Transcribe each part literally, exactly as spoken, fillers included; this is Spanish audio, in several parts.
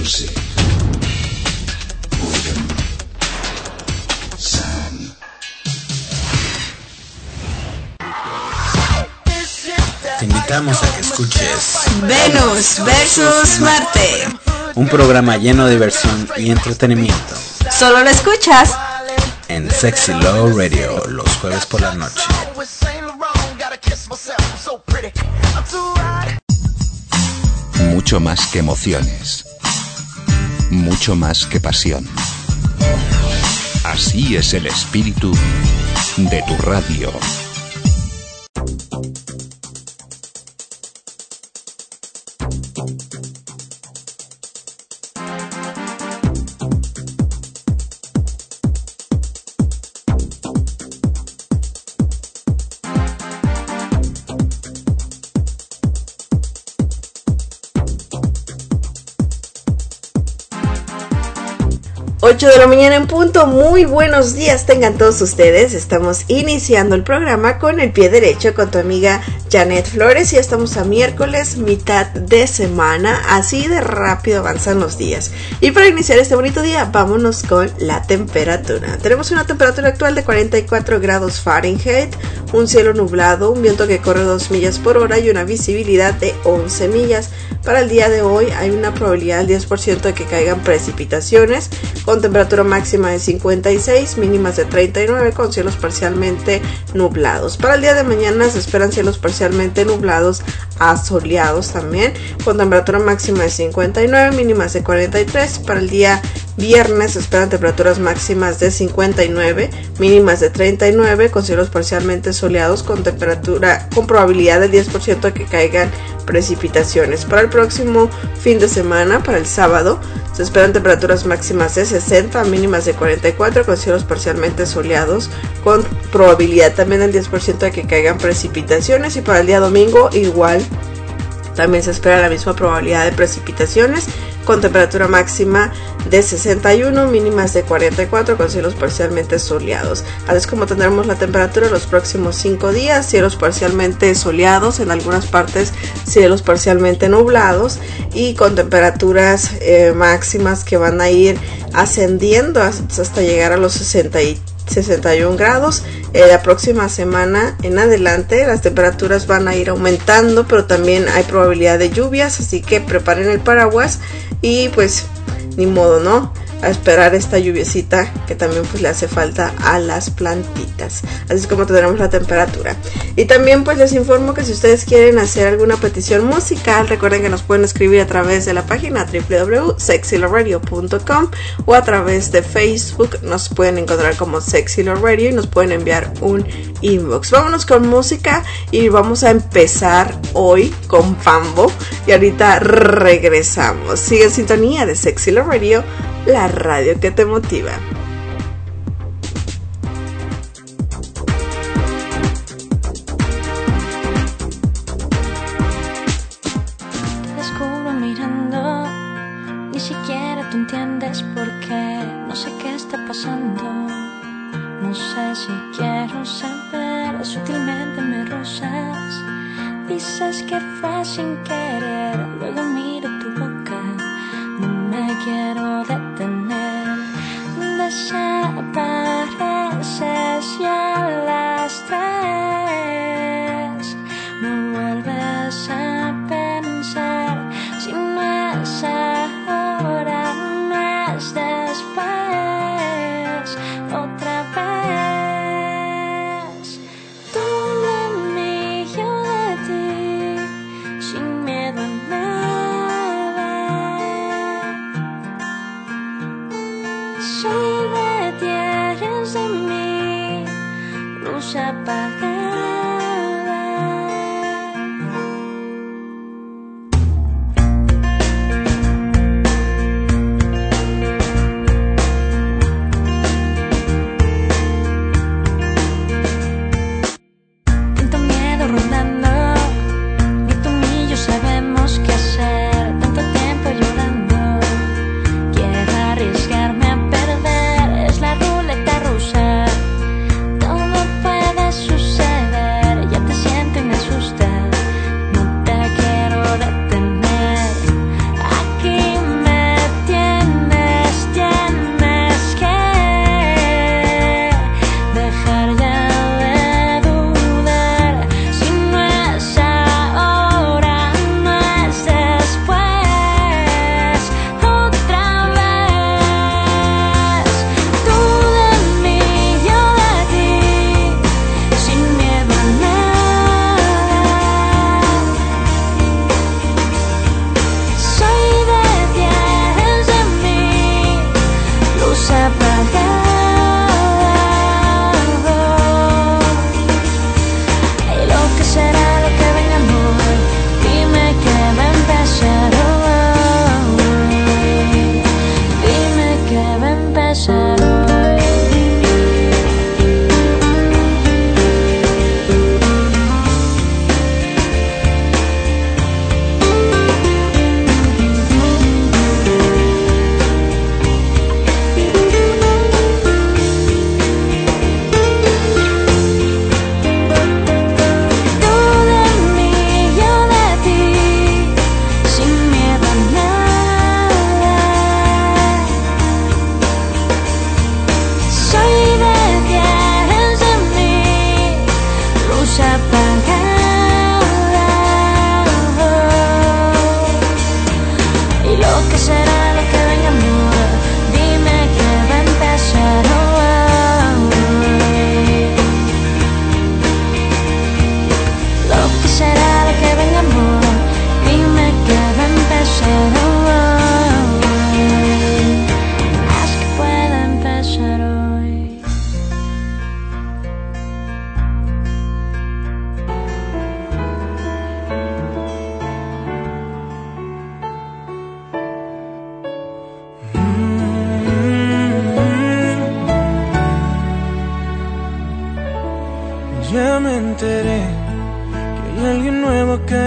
music, rhythm, sound. Te invitamos a que escuches Venus versus Marte, un programa lleno de diversión y entretenimiento. Solo lo escuchas en Sexy Low Radio los jueves por la noche. Mucho más que emociones, mucho más que pasión. Así es el espíritu de tu radio. ocho de la mañana en punto. Muy buenos días tengan todos ustedes. Estamos iniciando el programa con el pie derecho con tu amiga Janet Flores y estamos a miércoles, mitad de semana. Así de rápido avanzan los días. Y para iniciar este bonito día, vámonos con la temperatura. Tenemos una temperatura actual de cuarenta y cuatro grados Fahrenheit, un cielo nublado, un viento que corre dos millas por hora y una visibilidad de once millas. Para el día de hoy hay una probabilidad del diez por ciento de que caigan precipitaciones, con temperatura máxima de cincuenta y seis, mínimas de treinta y nueve, con cielos parcialmente nublados. Para el día de mañana se esperan cielos parcialmente nublados a soleados también, con temperatura máxima de cincuenta y nueve, mínimas de cuarenta y tres. Para el día viernes se esperan temperaturas máximas de cincuenta y nueve, mínimas de treinta y nueve, con cielos parcialmente soleados, con temperatura con probabilidad del diez por ciento de que caigan precipitaciones. Para el próximo fin de semana, para el sábado, se esperan temperaturas máximas de sesenta, mínimas de cuarenta y cuatro, con cielos parcialmente soleados, con probabilidad también del diez por ciento de que caigan precipitaciones. Y para el día domingo, igual, también se espera la misma probabilidad de precipitaciones, con temperatura máxima de sesenta y uno, mínimas de cuarenta y cuatro, con cielos parcialmente soleados. Así es como tendremos la temperatura los próximos cinco días: cielos parcialmente soleados, en algunas partes cielos parcialmente nublados, y con temperaturas eh, máximas que van a ir ascendiendo hasta llegar a los sesenta y sesenta y uno grados. Eh, la próxima semana en adelante las temperaturas van a ir aumentando, pero también hay probabilidad de lluvias, así que preparen el paraguas y pues ni modo, ¿no? A esperar esta lluviecita que también pues le hace falta a las plantitas. Así es como tendremos la temperatura. Y también pues les informo que si ustedes quieren hacer alguna petición musical, recuerden que nos pueden escribir a través de la página doble u doble u doble u punto sexy low radio punto com o a través de Facebook. Nos pueden encontrar como Sexy Low Radio y nos pueden enviar un inbox. Vámonos con música y vamos a empezar hoy con Fambo y ahorita regresamos. Sigue en sintonía de Sexy Low Radio, la radio que te motiva. Te descubro mirando, ni siquiera tú entiendes por qué. No sé qué está pasando, no sé si quiero saber. Sutilmente me rozas, dices que fue sin querer. Luego miro tu boca, no me quiero detener. Desapareces y a las tres me vuelves a pensar. Si no es ahora, no es después. Otra vez, tú de mí, yo de ti, sin miedo a nada. Soy de ti, eres de mí, luz apagada. Tanto miedo rondando, y tú y yo sabemos qué hacer. Tanto tiempo llorando, quiero arriesgarme a perder. Es la ruleta rusa, todo puede suceder.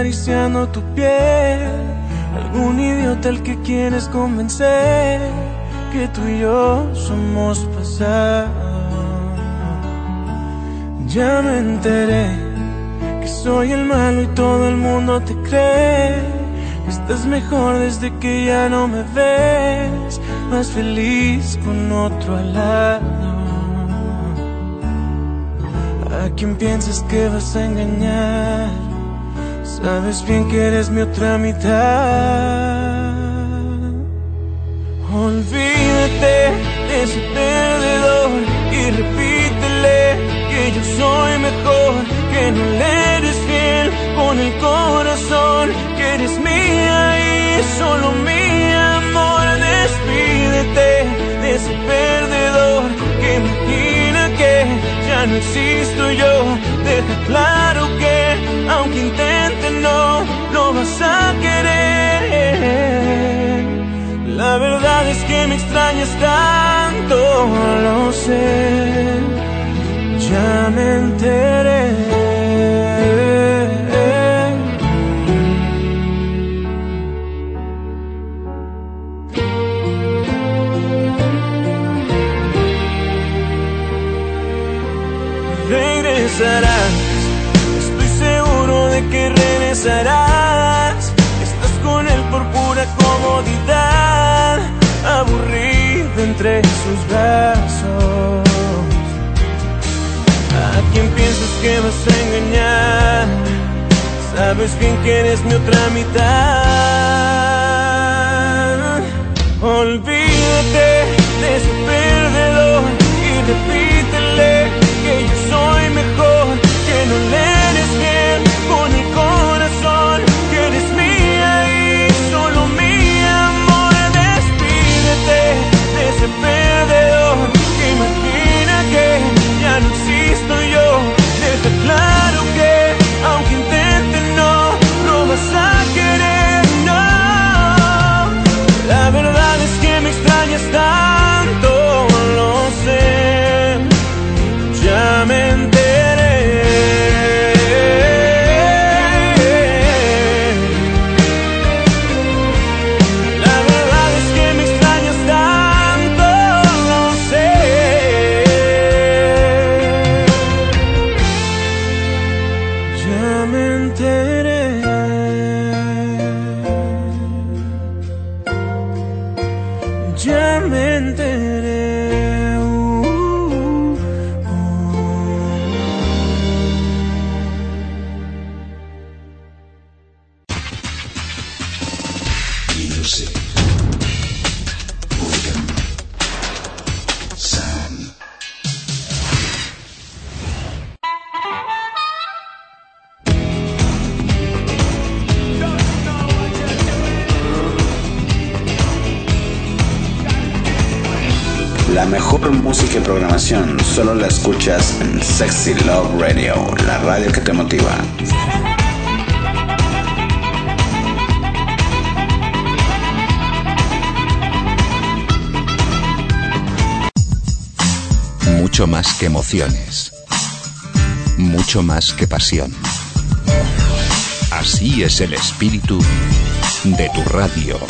acariciando tu piel, algún idiota al que quieres convencer que tú y yo somos pasado. Ya me enteré que soy el malo y todo el mundo te cree. Estás mejor desde que ya no me ves, más feliz con otro al lado. ¿A quién piensas que vas a engañar? Sabes bien que eres mi otra mitad. Olvídate de ese perdedor y repítele que yo soy mejor, que no le eres fiel con el corazón, que eres mía y solo mi amor. Despídete de ese perdedor que imagina que ya no existo yo. Deja claro que aunque intente no lo vas a querer. La verdad es que me extrañas tanto, lo sé, ya me enteré. Regresarás, estoy seguro de que regresarás. Estás con él por pura comodidad, aburrido entre sus brazos. ¿A quién piensas que vas a engañar? Sabes bien que eres mi otra mitad. Olvídate de ese perdedor y repítele que yo soy mejor, que no le eres fiel con el corazón, que eres mía y solo mi amor. Despídete de ese perdedor que imagina que ya no existo yo. Deja claro que aunque intente no lo vas a querer, no. La verdad es que me extrañas tanto, lo sé, ya me enteré. La verdad es que me extrañas tanto, lo sé, ya me enteré. Ya me enteré. Uh, uh. Music. Rhythm. Sound. La mejor música y programación solo la escuchas en Sexy Love Radio, la radio que te motiva. Mucho más que emociones, mucho más que pasión. Así es el espíritu de tu radio.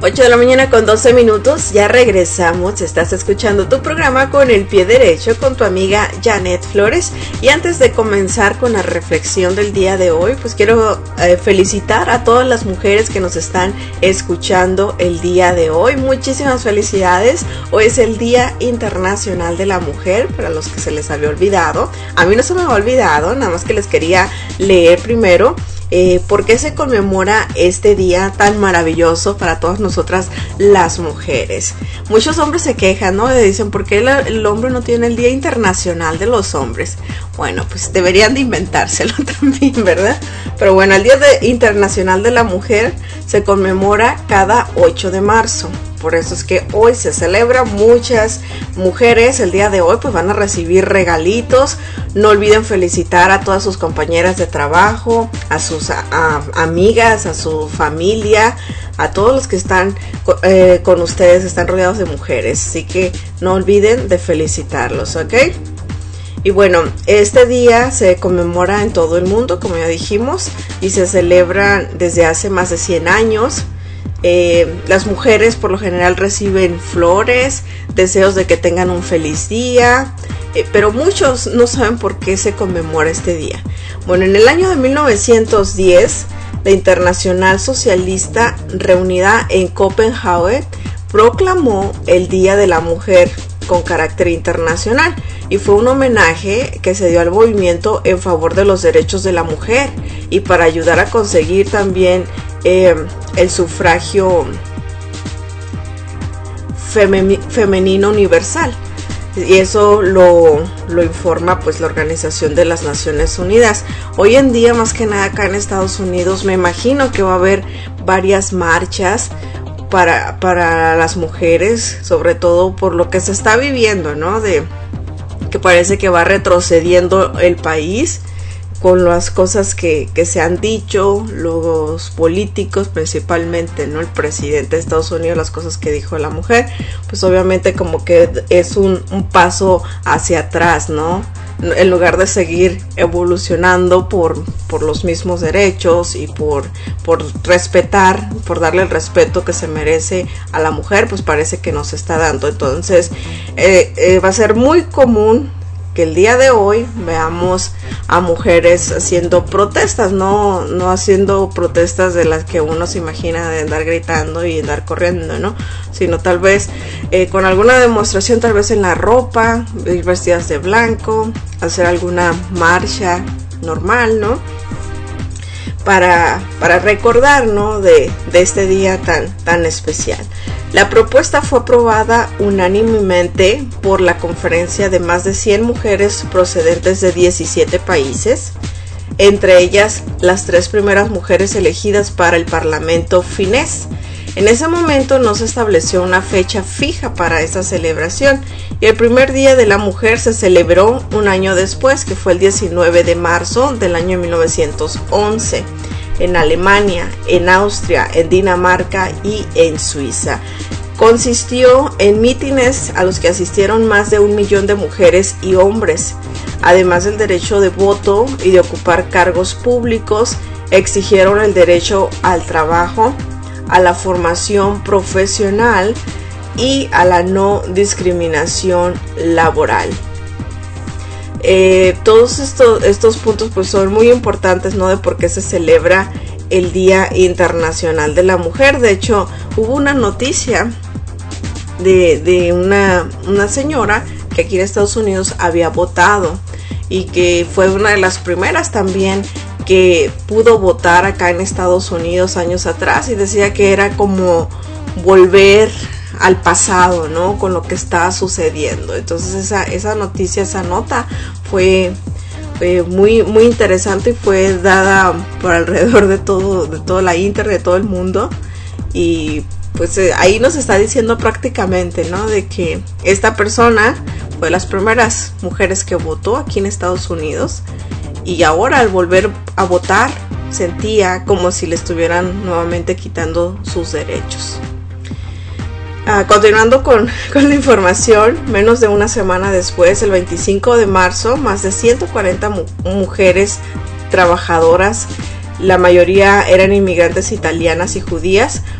ocho de la mañana con doce minutos, ya regresamos. Estás escuchando tu programa Con el Pie Derecho con tu amiga Janet Flores. Y antes de comenzar con la reflexión del día de hoy, pues quiero eh, felicitar a todas las mujeres que nos están escuchando el día de hoy. Muchísimas felicidades. Hoy es el Día Internacional de la Mujer, para los que se les había olvidado. A mí no se me ha olvidado, nada más que les quería leer primero. Eh, ¿Por qué se conmemora este día tan maravilloso para todas nosotras las mujeres? Muchos hombres se quejan, ¿no? Y dicen, ¿por qué el, el hombre no tiene el Día Internacional de los Hombres? Bueno, pues deberían de inventárselo también, ¿verdad? Pero bueno, el Día de, Internacional de la Mujer se conmemora cada ocho de marzo. Por eso es que hoy se celebra. Muchas mujeres el día de hoy pues van a recibir regalitos. No olviden felicitar a todas sus compañeras de trabajo, a sus a, a, amigas, a su familia, a todos los que están eh, con ustedes, están rodeados de mujeres. Así que no olviden de felicitarlos, ¿ok? Y bueno, este día se conmemora en todo el mundo, como ya dijimos, y se celebra desde hace más de cien años. Eh, las mujeres por lo general reciben flores, deseos de que tengan un feliz día, eh, pero muchos no saben por qué se conmemora este día. Bueno, en el año de mil novecientos diez, la Internacional Socialista, reunida en Copenhague, proclamó el Día de la Mujer con carácter internacional, y fue un homenaje que se dio al movimiento en favor de los derechos de la mujer y para ayudar a conseguir también eh, el sufragio femi- femenino universal. Y eso lo, lo informa pues la Organización de las Naciones Unidas. Hoy en día, más que nada acá en Estados Unidos, me imagino que va a haber varias marchas para, para las mujeres, sobre todo por lo que se está viviendo, ¿no? De que parece que va retrocediendo el país con las cosas que, que se han dicho, los políticos principalmente, ¿no? El presidente de Estados Unidos, las cosas que dijo la mujer, pues obviamente como que es un, un paso hacia atrás, ¿no? En lugar de seguir evolucionando por, por los mismos derechos y por, por respetar, por darle el respeto que se merece a la mujer, pues parece que nos está dando. Entonces eh, eh, va a ser muy común que el día de hoy veamos a mujeres haciendo protestas, no, no haciendo protestas de las que uno se imagina de andar gritando y andar corriendo, ¿no? Sino tal vez eh, con alguna demostración, tal vez en la ropa, ir vestidas de blanco, hacer alguna marcha normal, ¿no? Para, para recordar, ¿no? de, de este día tan, tan especial. La propuesta fue aprobada unánimemente por la conferencia de más de cien mujeres procedentes de diecisiete países, entre ellas las tres primeras mujeres elegidas para el Parlamento finés. En ese momento no se estableció una fecha fija para esa celebración y el primer Día de la Mujer se celebró un año después, que fue el diecinueve de marzo del año mil novecientos once, en Alemania, en Austria, en Dinamarca y en Suiza. Consistió en mítines a los que asistieron más de un millón de mujeres y hombres. Además del derecho de voto y de ocupar cargos públicos, exigieron el derecho al trabajo, a la formación profesional y a la no discriminación laboral. Eh, todos estos, estos puntos pues son muy importantes, ¿no? De por qué se celebra el Día Internacional de la Mujer. De hecho, hubo una noticia de, de una, una señora que aquí en Estados Unidos había votado y que fue una de las primeras también que pudo votar acá en Estados Unidos años atrás, y decía que era como volver al pasado, ¿no? Con lo que estaba sucediendo. Entonces esa, esa noticia, esa nota fue, fue muy, muy interesante y fue dada por alrededor de todo, de toda la internet, de todo el mundo. Y pues eh, ahí nos está diciendo prácticamente, ¿no? De que esta persona fue de las primeras mujeres que votó aquí en Estados Unidos, y ahora al volver a votar sentía como si le estuvieran nuevamente quitando sus derechos. Uh, continuando con, con la información, menos de una semana después, el veinticinco de marzo, más de ciento cuarenta mu- mujeres trabajadoras, la mayoría eran inmigrantes italianas y judías,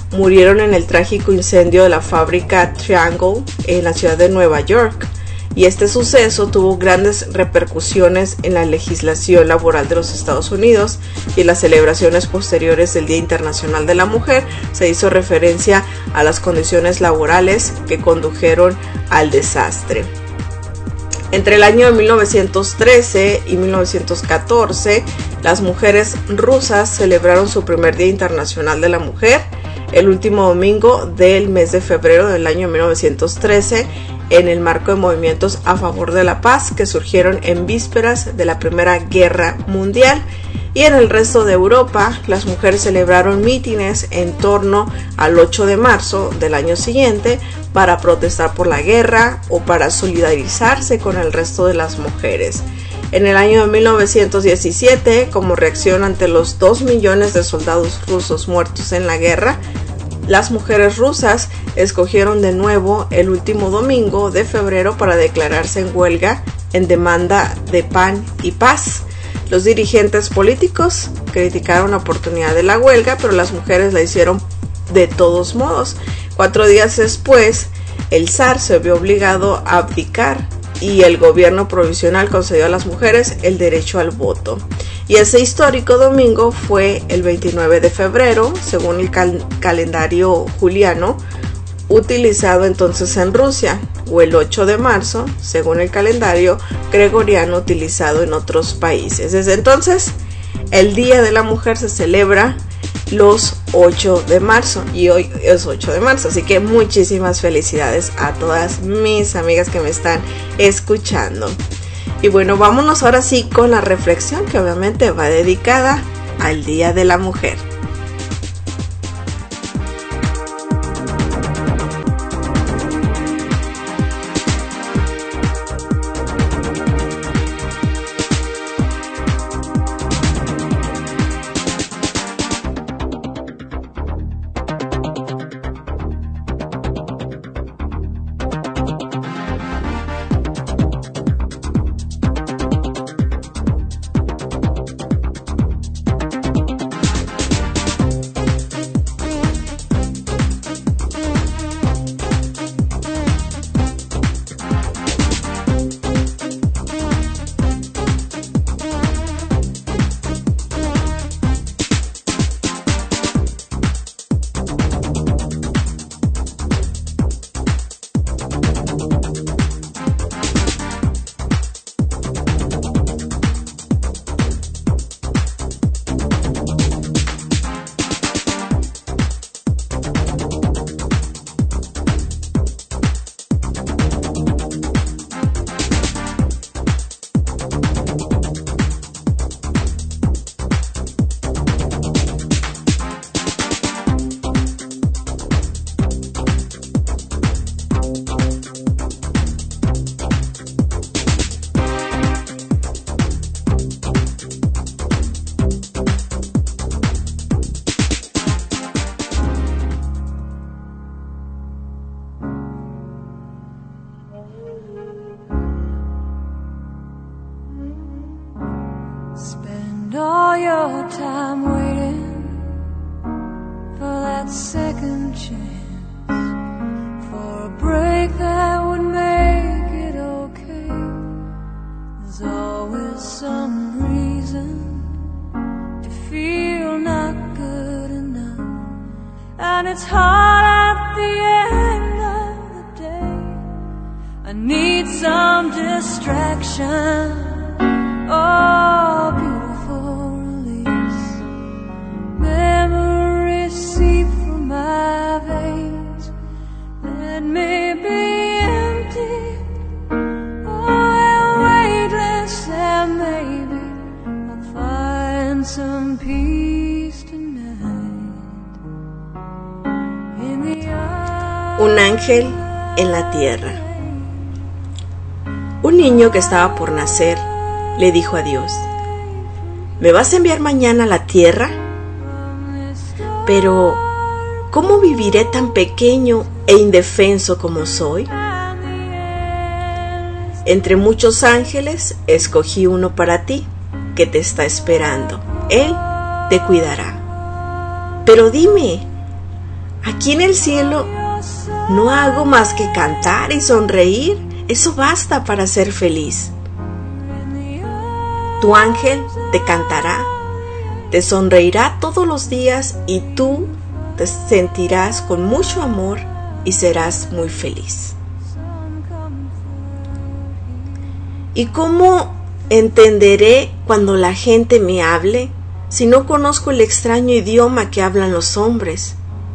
murieron en el trágico incendio de la fábrica Triangle en la ciudad de Nueva York. Y este suceso tuvo grandes repercusiones en la legislación laboral de los Estados Unidos, y en las celebraciones posteriores del Día Internacional de la Mujer se hizo referencia a las condiciones laborales que condujeron al desastre. Entre el año de mil novecientos trece y mil novecientos catorce, las mujeres rusas celebraron su primer Día Internacional de la Mujer el último domingo del mes de febrero del año mil novecientos trece, en el marco de movimientos a favor de la paz que surgieron en vísperas de la Primera Guerra Mundial. Y en el resto de Europa, las mujeres celebraron mítines en torno al ocho de marzo del año siguiente para protestar por la guerra o para solidarizarse con el resto de las mujeres. En el año de mil novecientos diecisiete, como reacción ante los dos millones de soldados rusos muertos en la guerra, las mujeres rusas escogieron de nuevo el último domingo de febrero para declararse en huelga en demanda de pan y paz. Los dirigentes políticos criticaron la oportunidad de la huelga, pero las mujeres la hicieron de todos modos. Cuatro días después, el zar se vio obligado a abdicar y el gobierno provisional concedió a las mujeres el derecho al voto. Y ese histórico domingo fue el veintinueve de febrero, según el cal- calendario juliano, utilizado entonces en Rusia, o el ocho de marzo, según el calendario gregoriano utilizado en otros países. Desde entonces, el Día de la Mujer se celebra los ocho de marzo, y hoy es ocho de marzo, así que muchísimas felicidades a todas mis amigas que me están escuchando. Y bueno, vámonos ahora sí con la reflexión, que obviamente va dedicada al Día de la Mujer. all your time waiting for that second chance, for a break that would make it okay. There's always some reason to feel not good enough, and it's hard at the end of the day. I need some distraction. Oh, beautiful release. Memories seep from my veins. Let me be empty. Oh, weightless, and maybe I'll find some peace tonight. In the eye. Un ángel en la tierra. Un niño que estaba por nacer le dijo a Dios: ¿me vas a enviar mañana a la tierra? Pero, ¿cómo viviré tan pequeño e indefenso como soy? Entre muchos ángeles, escogí uno para ti, que te está esperando. Él te cuidará. Pero dime, Aquí en el cielo no hago más que cantar y sonreír. Eso basta para ser feliz. Tu ángel te cantará, te sonreirá todos los días y tú te sentirás con mucho amor y serás muy feliz. ¿Y cómo entenderé cuando la gente me hable si no conozco el extraño idioma que hablan los hombres?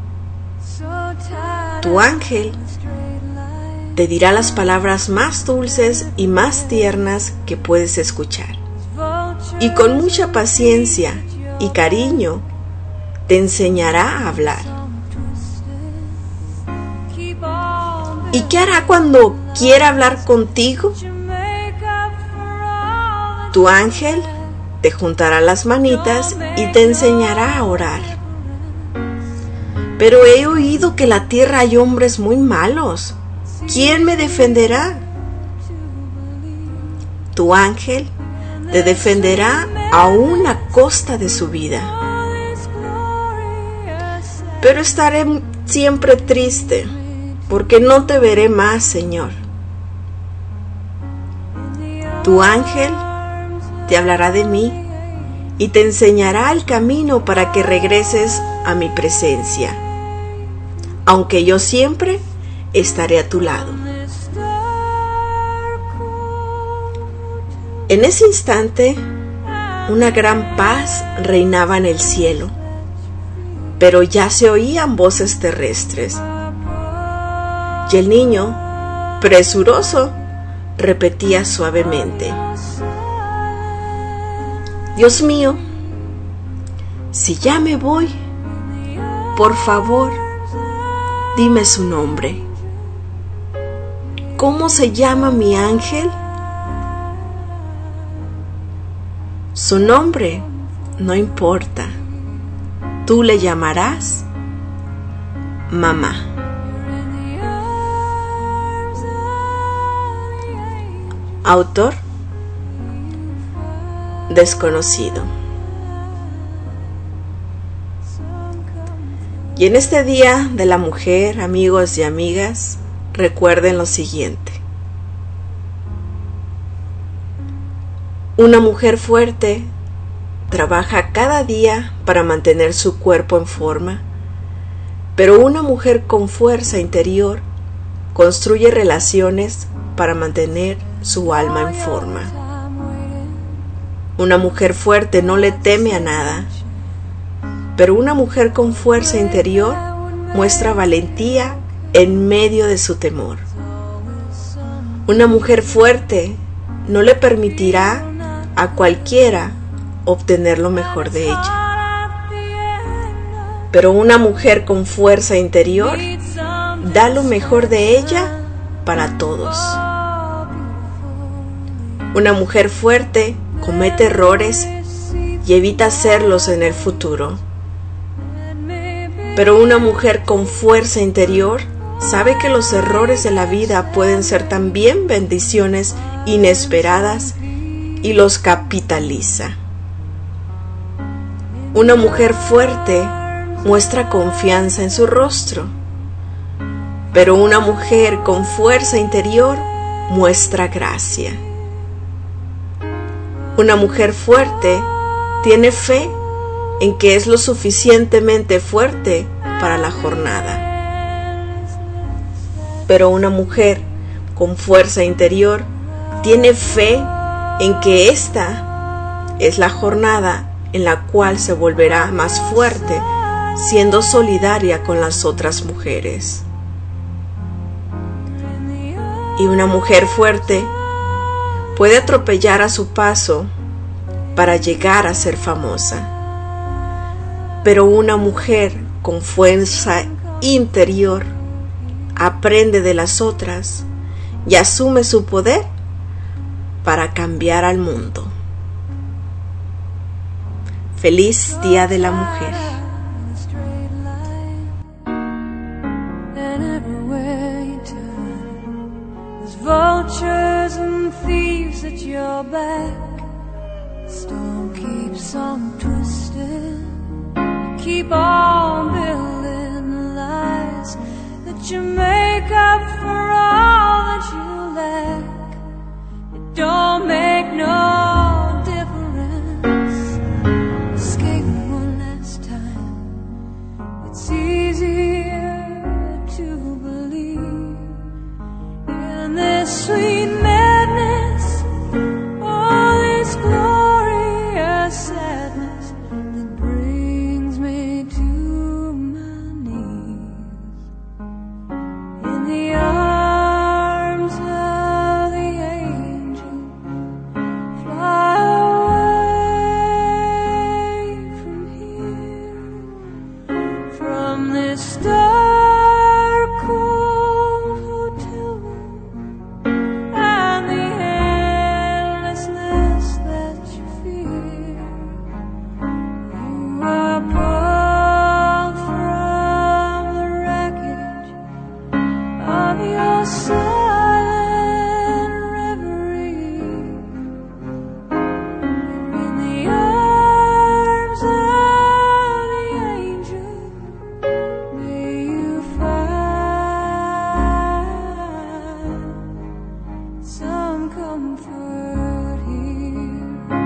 Tu ángel te dirá las palabras más dulces y más tiernas que puedes escuchar. Y con mucha paciencia y cariño te enseñará a hablar. ¿Y qué hará cuando quiera hablar contigo? Tu ángel te juntará las manitas y te enseñará a orar. Pero he oído que en la tierra hay hombres muy malos. ¿Quién me defenderá? Tu ángel te defenderá aún a costa de su vida. Pero estaré siempre triste, porque no te veré más, Señor. Tu ángel te hablará de mí y te enseñará el camino para que regreses a mi presencia, aunque yo siempre estaré a tu lado. En ese instante, una gran paz reinaba en el cielo, pero ya se oían voces terrestres. Y el niño, presuroso, repetía suavemente: Dios mío, si ya me voy, por favor, dime su nombre. ¿Cómo se llama mi ángel? Su nombre no importa. Tú le llamarás mamá. Autor desconocido. Y en este Día de la Mujer, amigos y amigas, recuerden lo siguiente. Una mujer fuerte trabaja cada día para mantener su cuerpo en forma, pero una mujer con fuerza interior construye relaciones para mantener su alma en forma. Una mujer fuerte no le teme a nada, pero una mujer con fuerza interior muestra valentía en medio de su temor. Una mujer fuerte no le permitirá a cualquiera obtener lo mejor de ella, pero una mujer con fuerza interior da lo mejor de ella para todos. Una mujer fuerte comete errores y evita hacerlos en el futuro, pero una mujer con fuerza interior sabe que los errores de la vida pueden ser también bendiciones inesperadas y los capitaliza. Una mujer fuerte muestra confianza en su rostro, pero una mujer con fuerza interior muestra gracia. Una mujer fuerte tiene fe en que es lo suficientemente fuerte para la jornada, pero una mujer con fuerza interior tiene fe en que esta es la jornada en la cual se volverá más fuerte, siendo solidaria con las otras mujeres. Y una mujer fuerte puede atropellar a su paso para llegar a ser famosa, pero una mujer con fuerza interior aprende de las otras y asume su poder para cambiar al mundo. Feliz Día de la Mujer. Vultures and thieves at your back. Storm on twisting, keep on building a life. you make up for all that you lack. It don't make no difference. Escape one last time. It's easier to believe in this sweet madness, all this glorious sadness that brings me to my knees. In the arms of the angel, fly away from here, from this dark cold hotel room and the endlessness that you fear. You are pulled from the wreckage of your silent reverie. In the arms of the angel, may you find some comfort here.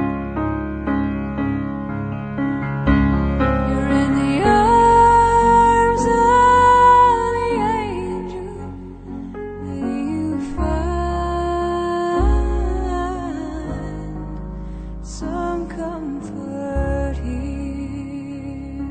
You're in the arms of the angel, may you find some comfort here.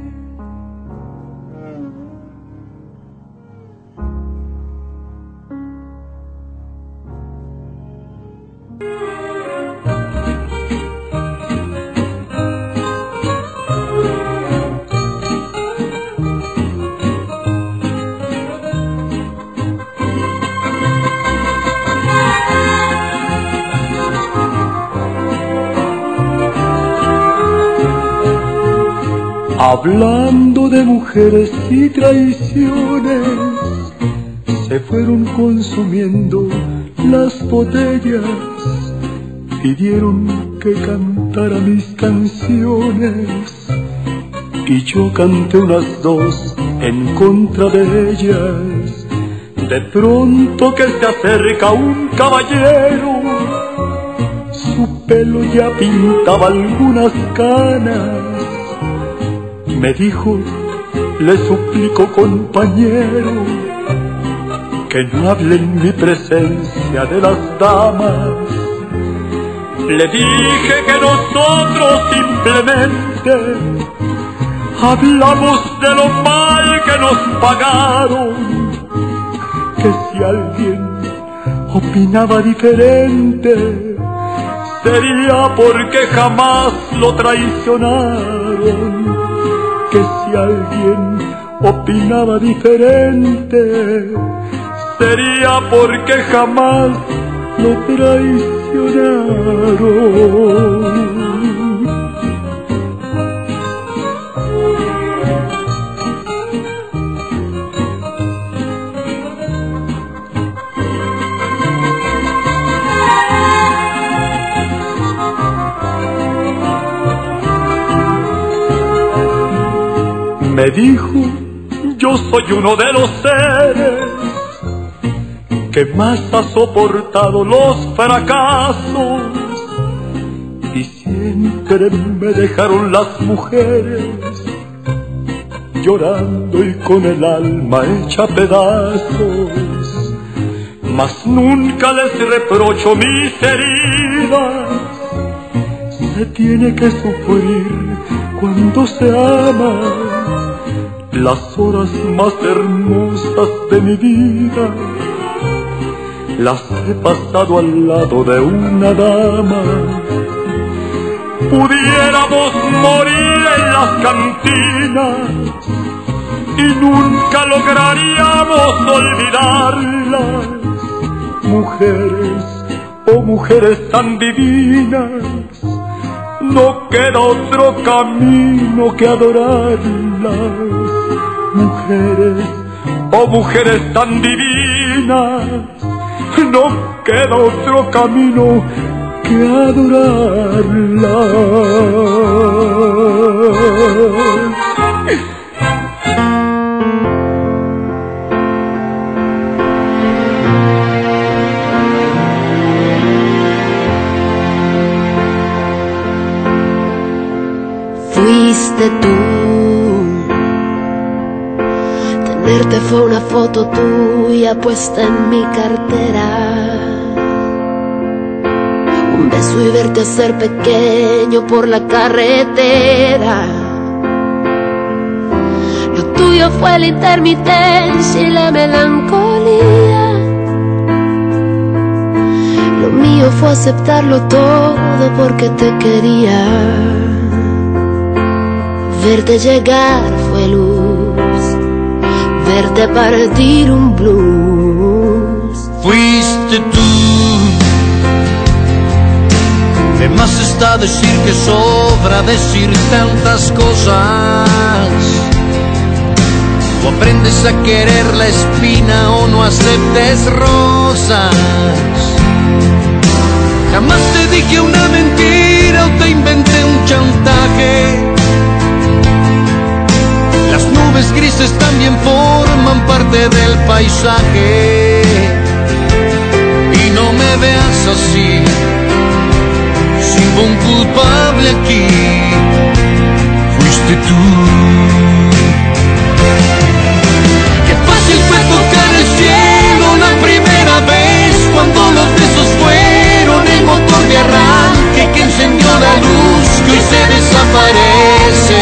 Hablando de mujeres y traiciones, se fueron consumiendo las botellas, pidieron que cantara mis canciones, y yo canté unas dos en contra de ellas. De pronto que se acerca un caballero, su pelo ya pintaba algunas canas. Me dijo, le suplico compañero, que no hable en mi presencia de las damas. Le dije que nosotros simplemente hablamos de lo mal que nos pagaron, que si alguien opinaba diferente sería porque jamás lo traicionaron, que si alguien opinaba diferente sería porque jamás lo traicionaron. Me dijo, yo soy uno de los seres que más ha soportado los fracasos, y siempre me dejaron las mujeres llorando y con el alma hecha pedazos. Mas nunca les reprocho mis heridas, se tiene que sufrir cuando se ama. Las horas más hermosas de mi vida las he pasado al lado de una dama. Pudiéramos morir en las cantinas y nunca lograríamos olvidarlas. Mujeres, oh mujeres tan divinas, no queda otro camino que adorarlas. Mujeres, oh mujeres tan divinas, no queda otro camino que adorarlas. fuiste tú. Tenerte fue una foto tuya puesta en mi cartera. Un beso y verte hacer pequeño por la carretera. Lo tuyo fue la intermitencia y la melancolía. Lo mío fue aceptarlo todo porque te quería. Verte llegar fue luz, verte partir un blues. Fuiste tú. De más está decir que sobra decir tantas cosas. O aprendes a querer la espina o no aceptes rosas. Jamás te dije una mentira o te inventé un chantaje. Las nubes grises también forman parte del paisaje. Y no me veas así, si hubo un culpable aquí, fuiste tú. Qué fácil fue tocar el cielo la primera vez, cuando los besos fueron el motor de arranque que encendió la luz que hoy se desaparece.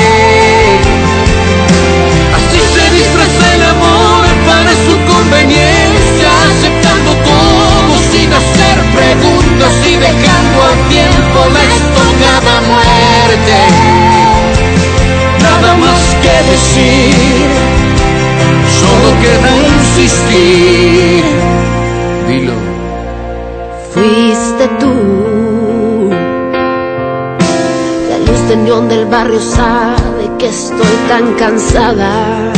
Así se disfraza el amor para su conveniencia, aceptando todo sin hacer preguntas y dejando al tiempo la estocada muerte. Nada más que decir, solo queda insistir. Dilo. Fuiste tú. La luz de neón del barrio sabe que estoy tan cansada.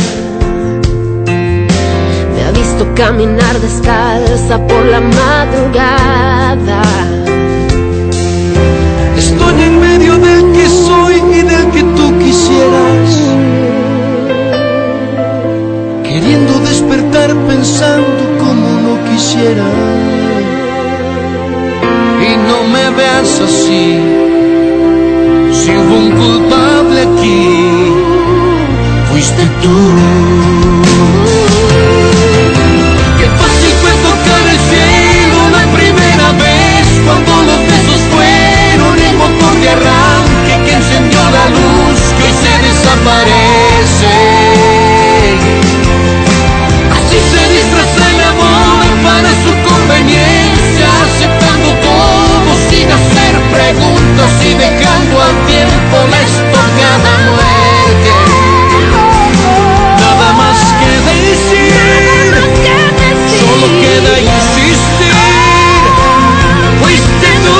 Me ha visto caminar descalza por la madrugada. Estoy en medio del que soy y del que tú quisieras, queriendo despertar pensando como no quisiera. Y no me veas así, si hubo un culpable aquí, fuiste tú. Qué fácil fue tocar el cielo la primera vez, cuando los besos fueron el motor de arranque que encendió la luz que hoy se desaparece. Así se disfraza el amor para su conveniencia, aceptando todo sin hacer preguntas y dejando al tiempo la estocada muerte. Nada más que decir, solo queda insistir. Fuiste tú.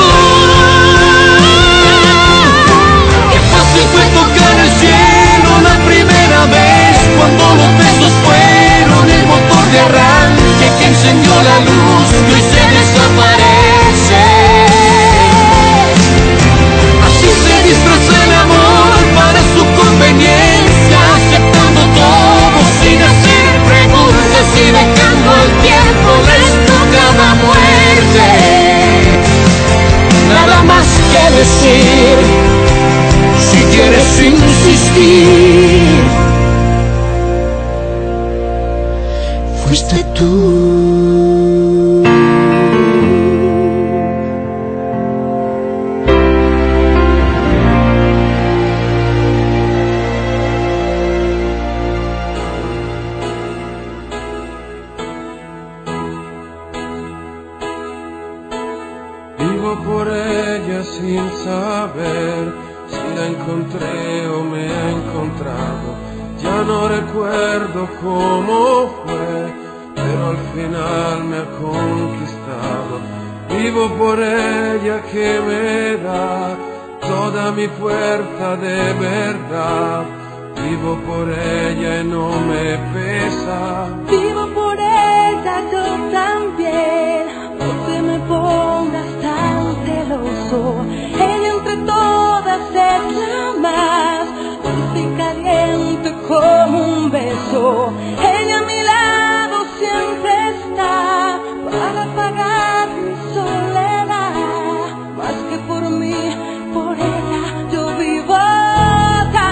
Qué fácil fue tocar el cielo la primera vez, cuando los besos fueron el motor de arranque que encendió la luz que hoy se desaparece. Así se disfraza el amor para su conveniencia, aceptando todo sin hacer preguntas y dejando al tiempo la estocada muerte. Nada más que decir, si quieres insistir, fuiste tú. Vivo por ella sin saber si la encontré o me ha encontrado. Ya no recuerdo cómo fue, pero al final me ha conquistado. Vivo por ella que me da toda mi fuerza de verdad. Vivo por ella y no me pesa. Vivo por ella yo también, no te me pongas tan celoso. Ella entre todas es la más dulce y caliente como un beso. Ella a mi lado siempre está para apagar mi soledad. Más que por mí, por ella yo vivo también.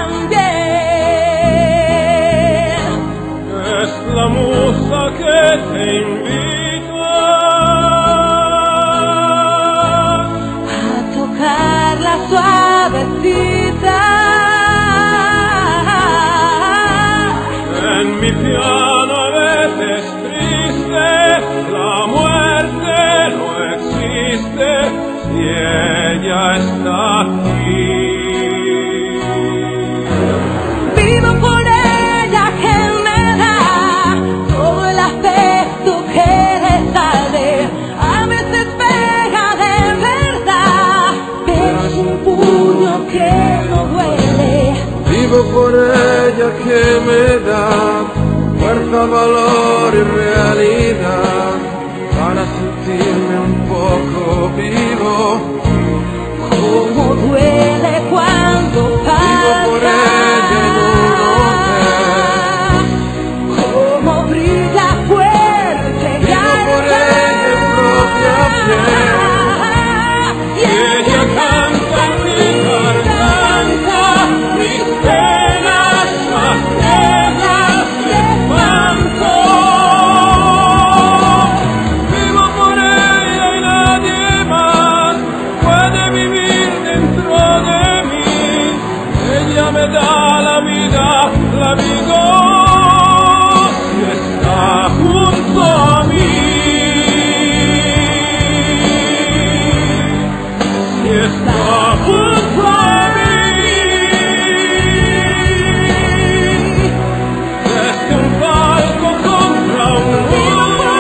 ella está aquí. Vivo por ella que me da todo el afecto que le sale. A veces pega de verdad, pero es un puño que no duele. Vivo por ella que me da fuerza, valor y realidad para sentirme un poco vivo. Como duele cuando pasa. Vivo por ella en un hotel. Como brilla fuerte. Vivo por ella en propia piel. Y ella canta en mi garganta mis penas más negras de espanto. Vivo por ella y nadie más puede vivir dentro de mí. Ella me da la vida, la vida si está junto a mí. Si está junto a mí. Desde un palco contra un muro,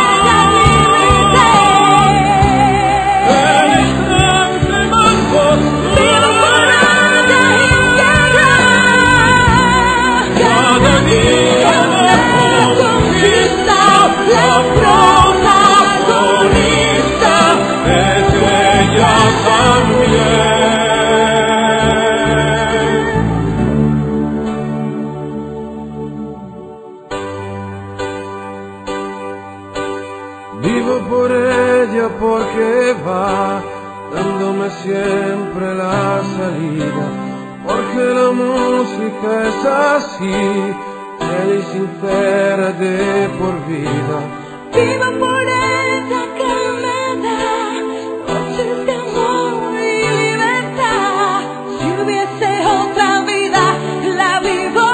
el instante más cada día me conquista la protagonista, es ella también. Vivo por ella porque va dándome siempre la salida, porque la música es así, real y sincera de por vida. Vivo por ella que me da noches de amor y libertad. Si hubiese otra vida, la vivo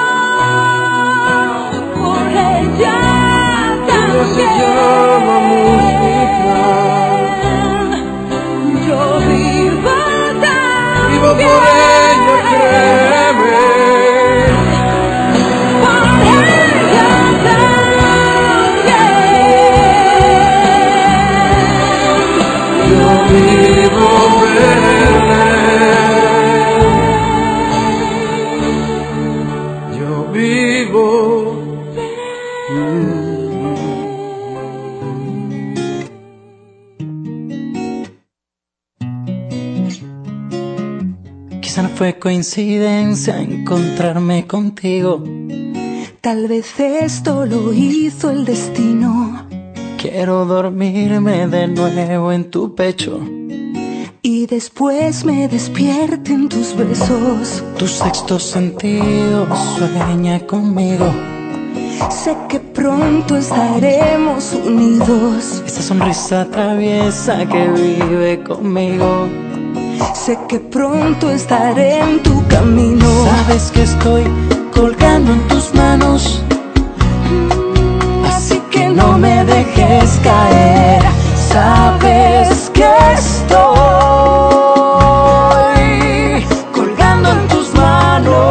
por ella Ella se también. llama música. Yo vivo también. Vivo por ella, créeme. Por ella también. Yo vivo verle. Yo vivo. Quizá no fue coincidencia encontrarme contigo. Tal vez esto lo hizo el destino. Quiero dormirme de nuevo en tu pecho Y después me despierte en tus besos. Tu sexto sentido sueña conmigo. Sé que pronto estaremos unidos. Esa sonrisa traviesa que vive conmigo. Sé que pronto estaré en tu camino. Sabes que estoy colgando en tus manos, así que no me dejes caer. Sabes que estoy colgando en tus manos.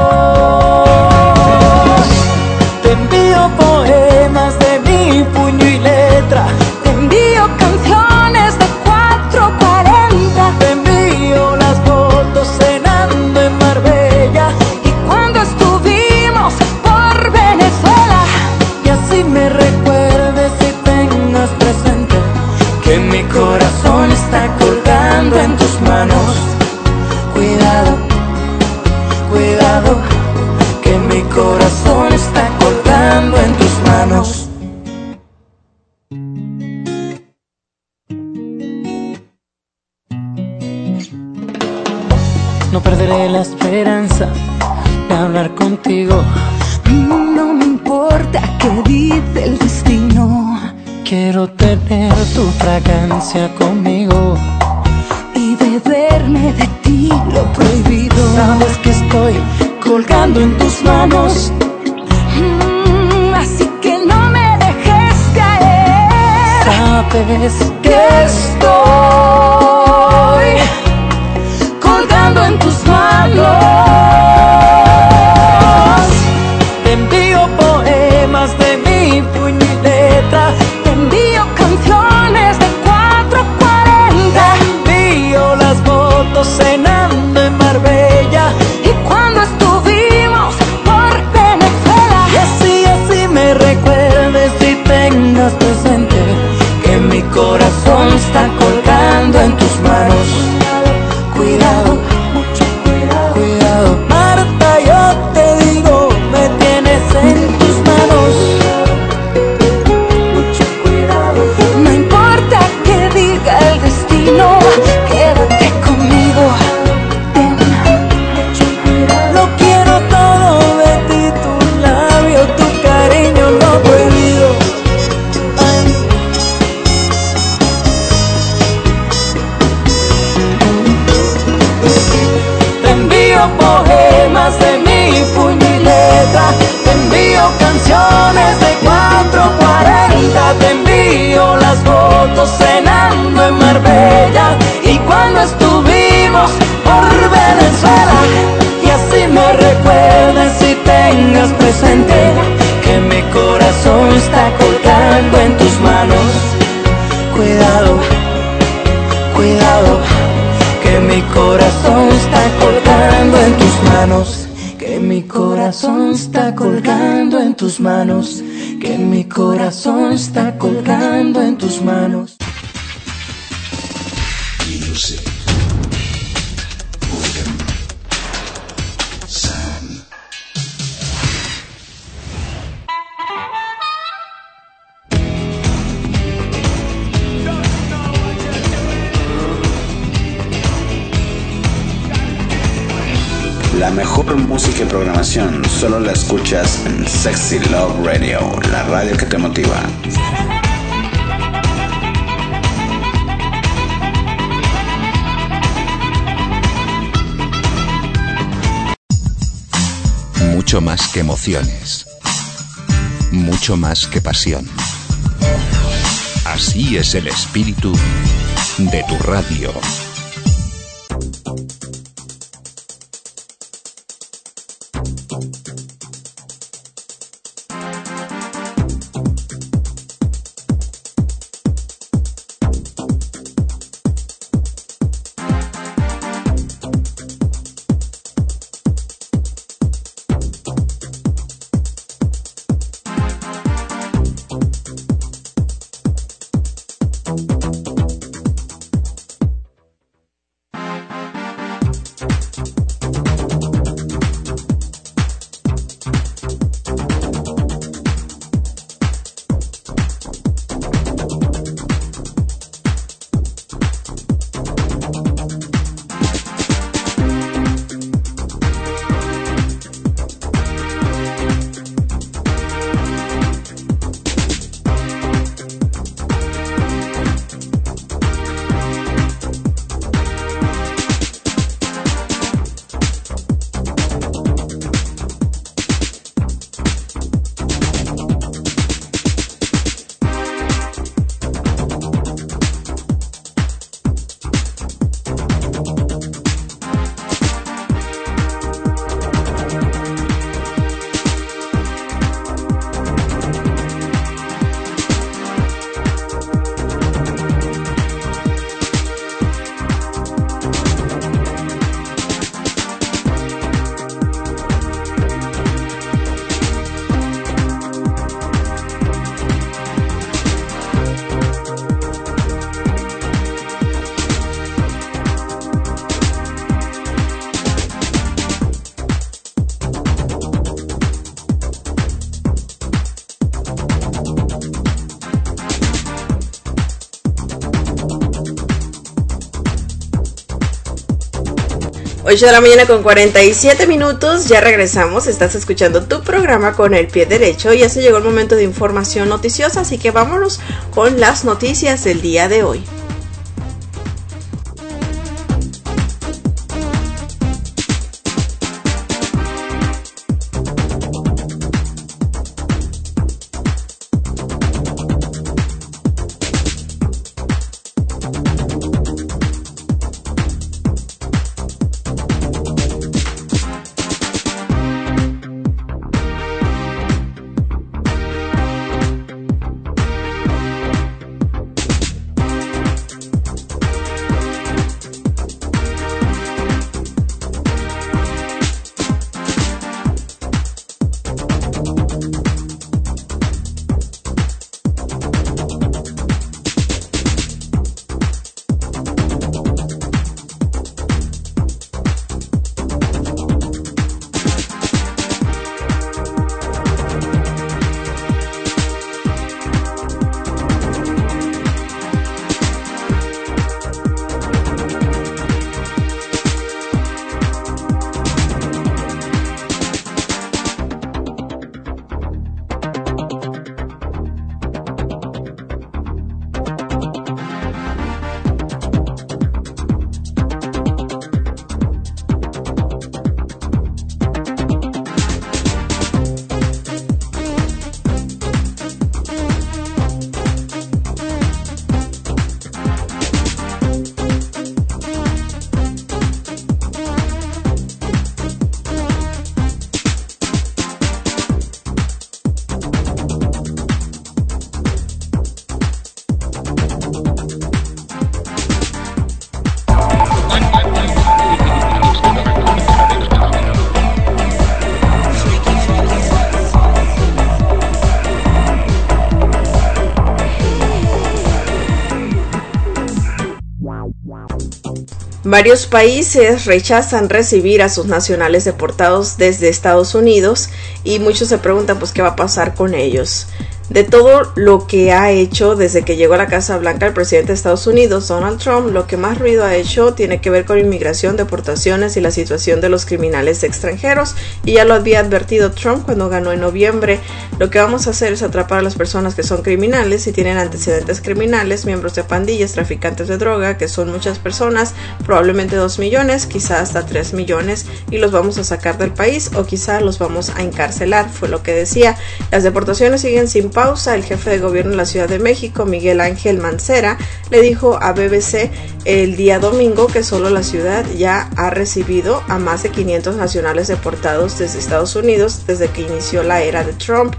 te envío poemas de mi puño y letra. Te envío canciones de cuatro cuarenta. Te envío las fotos cenando en Marbella Y cuando estuvimos por Venezuela. y así me recuerdes y tengas presente que mi corazón está colgando en tus manos. Cuidado, cuidado, que mi corazón está colgando en tus manos. No perderé la esperanza de hablar contigo. No me importa qué dice el destino. Quiero tener tu fragancia conmigo Y beberme de ti lo prohibido. Sabes que estoy colgando en tus manos. Mm, así que no me dejes caer. Sabes Que estoy poemas de mi puño y letra, te envío canciones de cuatro cuarenta, te envío las fotos cenando en Marbella y cuando estuvimos por Venezuela, y así me recuerdes y tengas presente que mi corazón está colgando en tus manos. Cuidado, cuidado, que mi corazón está colgando en tus manos, que mi corazón está colgando en tus manos, que mi corazón está colgando en tus manos. Music. William. Sam. La mejor música y programación solo la escuchas en Sexy Love Radio, la radio que te motiva. Mucho más que emociones, mucho más que pasión. Así es el espíritu de tu radio. ocho de la mañana con cuarenta y siete minutos, ya regresamos, estás escuchando tu programa Con el Pie Derecho, ya se llegó el momento de información noticiosa, así que vámonos con las noticias del día de hoy. Varios países rechazan recibir a sus nacionales deportados desde Estados Unidos y muchos se preguntan pues qué va a pasar con ellos. De todo lo que ha hecho desde que llegó a la Casa Blanca el presidente de Estados Unidos, Donald Trump, lo que más ruido ha hecho tiene que ver con inmigración, deportaciones y la situación de los criminales extranjeros, y ya lo había advertido Trump cuando ganó en noviembre. Lo que vamos a hacer es atrapar a las personas que son criminales y tienen antecedentes criminales, miembros de pandillas, traficantes de droga, que son muchas personas, probablemente dos millones, quizá hasta tres millones, y los vamos a sacar del país o quizá los vamos a encarcelar, fue lo que decía. Las deportaciones siguen sin pausa. El jefe de gobierno de la Ciudad de México, Miguel Ángel Mancera, le dijo a B B C el día domingo que solo la ciudad ya ha recibido a más de quinientos nacionales deportados desde Estados Unidos desde que inició la era de Trump.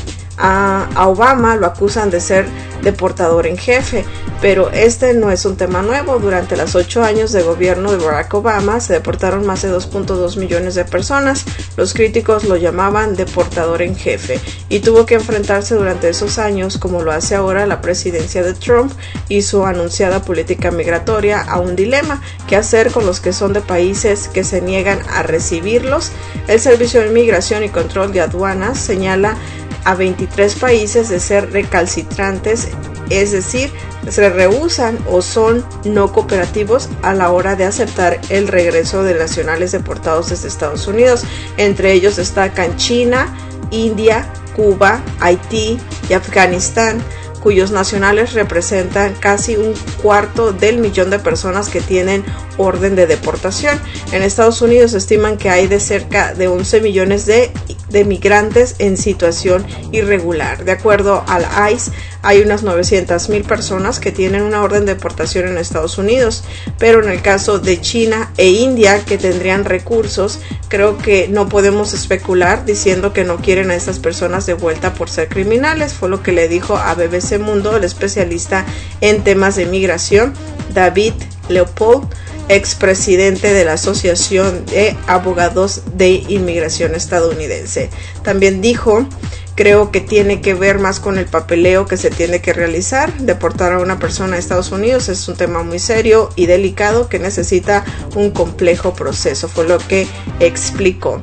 A, a Obama lo acusan de ser deportador en jefe, pero este no es un tema nuevo. Durante los ocho años de gobierno de Barack Obama se deportaron más de dos punto dos millones de personas. Los críticos lo llamaban deportador en jefe y tuvo que enfrentarse durante esos años, como lo hace ahora la presidencia de Trump y su anunciada política migratoria, a un dilema: ¿qué hacer con los que son de países que se niegan a recibirlos? El Servicio de Inmigración y Control de Aduanas señala a veintitrés países de ser recalcitrantes, es decir, se rehúsan o son no cooperativos a la hora de aceptar el regreso de nacionales deportados desde Estados Unidos. Entre ellos destacan China, India, Cuba, Haití y Afganistán, cuyos nacionales representan casi un cuarto del millón de personas que tienen orden de deportación. En Estados Unidos estiman que hay de cerca de once millones de, de migrantes en situación irregular. De acuerdo al I C E, hay unas novecientas mil personas que tienen una orden de deportación en Estados Unidos, pero en el caso de China e India, que tendrían recursos, creo que no podemos especular diciendo que no quieren a estas personas de vuelta por ser criminales, fue lo que le dijo a B B C Mundo el especialista en temas de migración David Leopold, expresidente de la Asociación de Abogados de Inmigración estadounidense. También dijo: creo que tiene que ver más con el papeleo que se tiene que realizar. Deportar a una persona a Estados Unidos es un tema muy serio y delicado que necesita un complejo proceso, fue lo que explicó.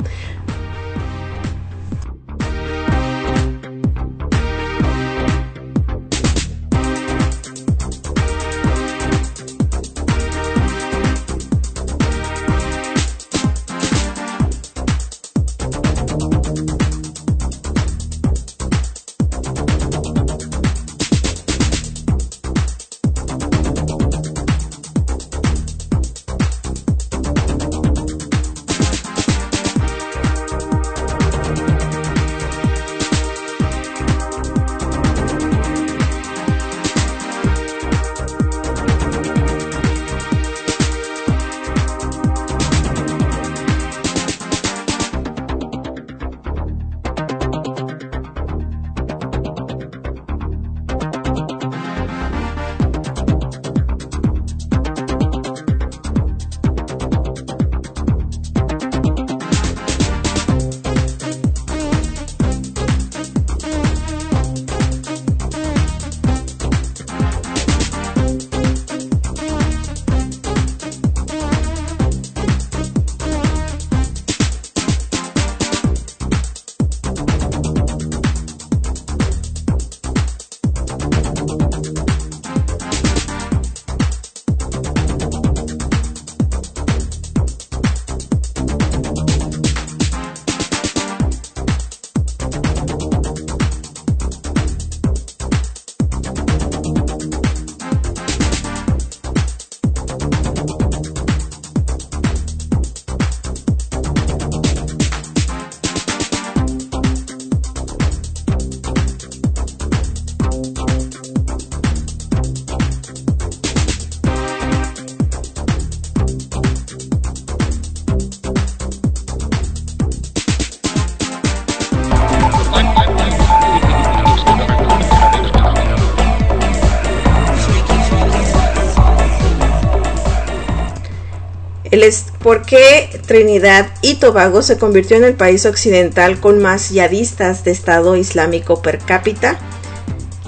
El est- ¿Por qué Trinidad y Tobago se convirtió en el país occidental con más yihadistas de Estado Islámico per cápita?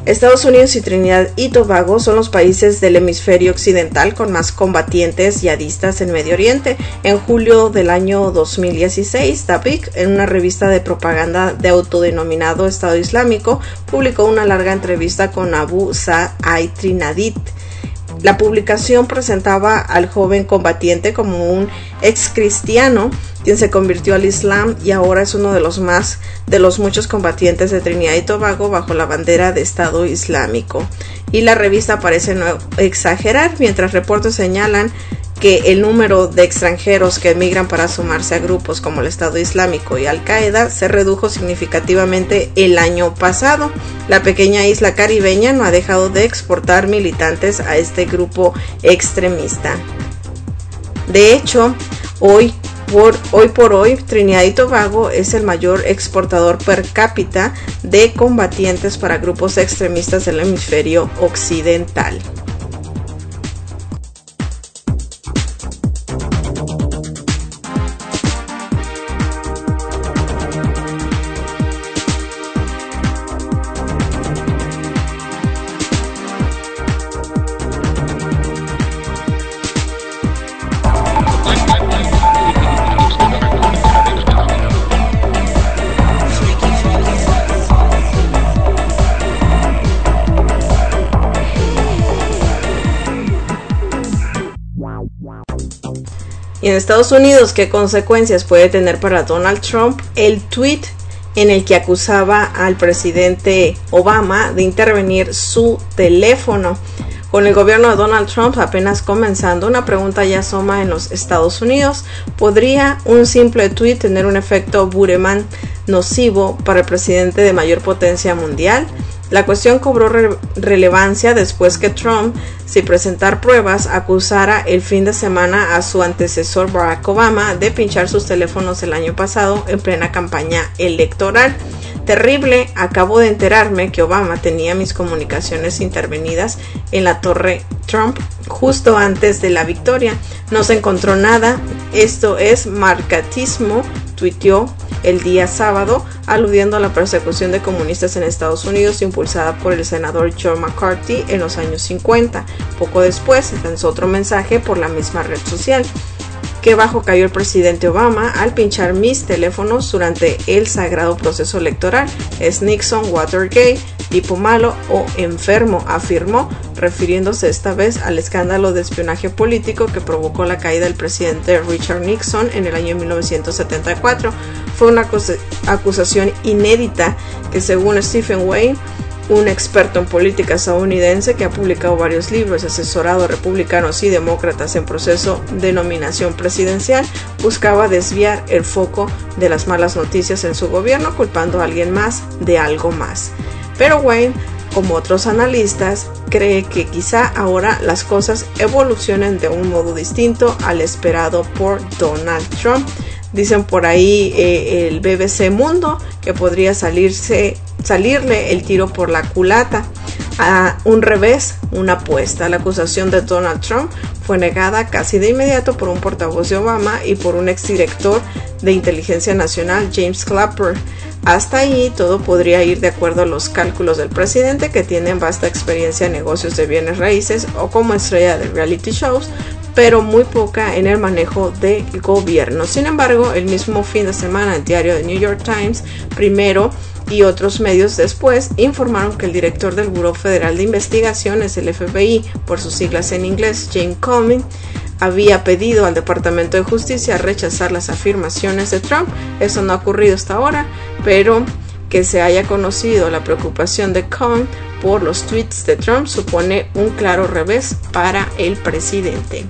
Estados Unidos y Trinidad y Tobago son los países del hemisferio occidental con más combatientes yihadistas en Medio Oriente. En julio del año dos mil dieciséis, Dabiq, en una revista de propaganda de autodenominado Estado Islámico, publicó una larga entrevista con Abu Sa al-Trinadit. La publicación presentaba al joven combatiente como un ex cristiano quien se convirtió al Islam y ahora es uno de los más de los muchos combatientes de Trinidad y Tobago bajo la bandera de Estado Islámico. Y la revista parece no exagerar, mientras reportes señalan que el número de extranjeros que emigran para sumarse a grupos como el Estado Islámico y Al-Qaeda se redujo significativamente el año pasado. La pequeña isla caribeña no ha dejado de exportar militantes a este grupo extremista. De hecho, hoy por, hoy por hoy, Trinidad y Tobago es el mayor exportador per cápita de combatientes para grupos extremistas del hemisferio occidental. Y en Estados Unidos, ¿qué consecuencias puede tener para Donald Trump el tweet en el que acusaba al presidente Obama de intervenir su teléfono? Con el gobierno de Donald Trump apenas comenzando, una pregunta ya asoma en los Estados Unidos. ¿Podría un simple tweet tener un efecto Bureman nocivo para el presidente de mayor potencia mundial? La cuestión cobró re- relevancia después que Trump, sin presentar pruebas, acusara el fin de semana a su antecesor Barack Obama de pinchar sus teléfonos el año pasado en plena campaña electoral. Terrible, acabo de enterarme que Obama tenía mis comunicaciones intervenidas en la Torre Trump justo antes de la victoria. No se encontró nada. Esto es marcatismo, tuiteó el día sábado, aludiendo a la persecución de comunistas en Estados Unidos impulsada por el senador John McCarthy en los años cincuenta. Poco después lanzó otro mensaje por la misma red social. Qué bajo cayó el presidente Obama al pinchar mis teléfonos durante el sagrado proceso electoral. Es Nixon Watergate, tipo malo o enfermo, afirmó, refiriéndose esta vez al escándalo de espionaje político que provocó la caída del presidente Richard Nixon en el año mil novecientos setenta y cuatro. Fue una acusación inédita que, según Stephen Wayne, un experto en política estadounidense que ha publicado varios libros, asesorado a republicanos y demócratas en proceso de nominación presidencial, buscaba desviar el foco de las malas noticias en su gobierno, culpando a alguien más de algo más. Pero Wayne, como otros analistas, cree que quizá ahora las cosas evolucionen de un modo distinto al esperado por Donald Trump. Dicen por ahí eh, el B B C Mundo que podría salirse, salirle el tiro por la culata. A un revés, una apuesta. La acusación de Donald Trump fue negada casi de inmediato por un portavoz de Obama y por un exdirector de Inteligencia Nacional, James Clapper. Hasta ahí todo podría ir de acuerdo a los cálculos del presidente, que tiene vasta experiencia en negocios de bienes raíces o como estrella de reality shows, pero muy poca en el manejo del gobierno. Sin embargo, el mismo fin de semana el diario The New York Times primero y otros medios después informaron que el director del Buró Federal de Investigaciones, el F B I por sus siglas en inglés, James Comey, había pedido al Departamento de Justicia rechazar las afirmaciones de Trump. Eso no ha ocurrido hasta ahora, pero que se haya conocido la preocupación de Comey por los tweets de Trump supone un claro revés para el presidente.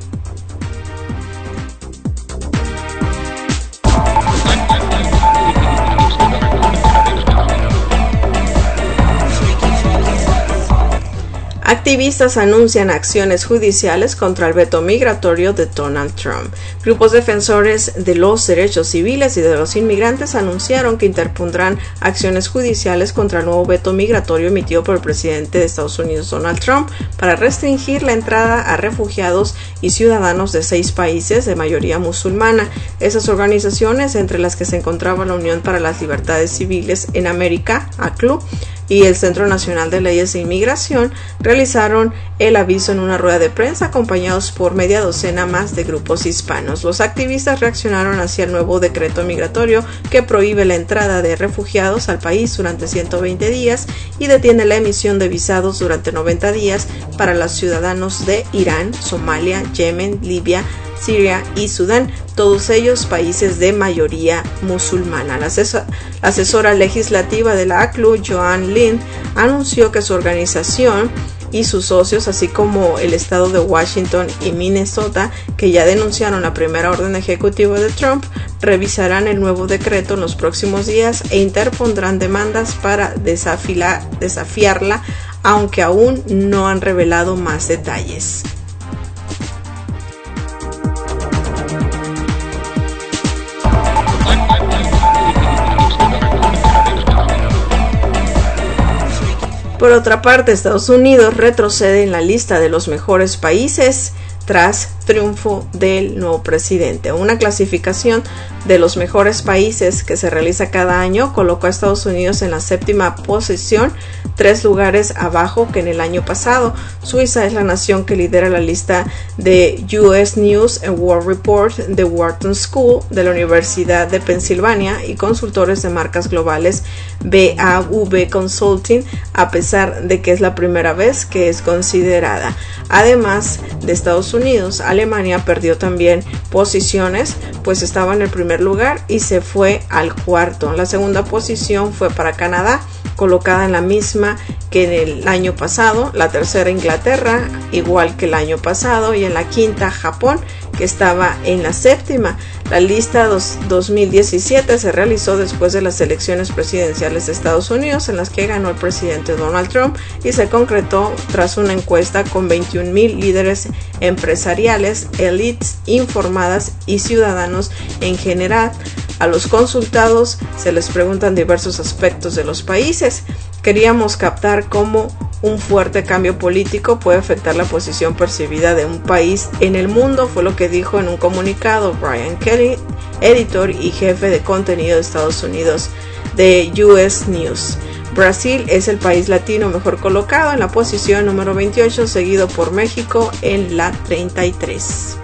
Activistas anuncian acciones judiciales contra el veto migratorio de Donald Trump. Grupos defensores de los derechos civiles y de los inmigrantes anunciaron que interpondrán acciones judiciales contra el nuevo veto migratorio emitido por el presidente de Estados Unidos, Donald Trump, para restringir la entrada a refugiados y ciudadanos de seis países de mayoría musulmana. Esas organizaciones, entre las que se encontraba la Unión para las Libertades Civiles en América, A C L U, y el Centro Nacional de Leyes de Inmigración, realizaron el aviso en una rueda de prensa acompañados por media docena más de grupos hispanos. Los activistas reaccionaron hacia el nuevo decreto migratorio que prohíbe la entrada de refugiados al país durante ciento veinte días y detiene la emisión de visados durante noventa días para los ciudadanos de Irán, Somalia, Yemen, Libia, Siria y Sudán, todos ellos países de mayoría musulmana. La asesora, la asesora legislativa de la A C L U, Joanne Lind, anunció que su organización y sus socios, así como el estado de Washington y Minnesota, que ya denunciaron la primera orden ejecutiva de Trump, revisarán el nuevo decreto en los próximos días e interpondrán demandas para desafiar, desafiarla, aunque aún no han revelado más detalles. Por otra parte, Estados Unidos retrocede en la lista de los mejores países tras triunfo del nuevo presidente. Una clasificación de los mejores países que se realiza cada año coloca a Estados Unidos en la séptima posición, tres lugares abajo que en el año pasado. Suiza es la nación que lidera la lista de U S News and World Report de Wharton School de la Universidad de Pensilvania y consultores de marcas globales B A V Consulting, a pesar de que es la primera vez que es considerada. Además de Estados Unidos, Alemania perdió también posiciones, pues estaba en el primer lugar y se fue al cuarto. La segunda posición fue para Canadá, colocada en la misma que en el año pasado. La tercera, Inglaterra, igual que el año pasado, y en la quinta, Japón, que estaba en la séptima. La lista dos mil diecisiete se realizó después de las elecciones presidenciales de Estados Unidos, en las que ganó el presidente Donald Trump, y se concretó tras una encuesta con veintiún mil líderes empresariales, élites informadas y ciudadanos en general. A los consultados se les preguntan diversos aspectos de los países. Queríamos captar cómo un fuerte cambio político puede afectar la posición percibida de un país en el mundo, fue lo que dijo en un comunicado Brian Kelly, editor y jefe de contenido de Estados Unidos de U S News. Brasil es el país latino mejor colocado en la posición número veintiocho, seguido por México en la treinta y tres.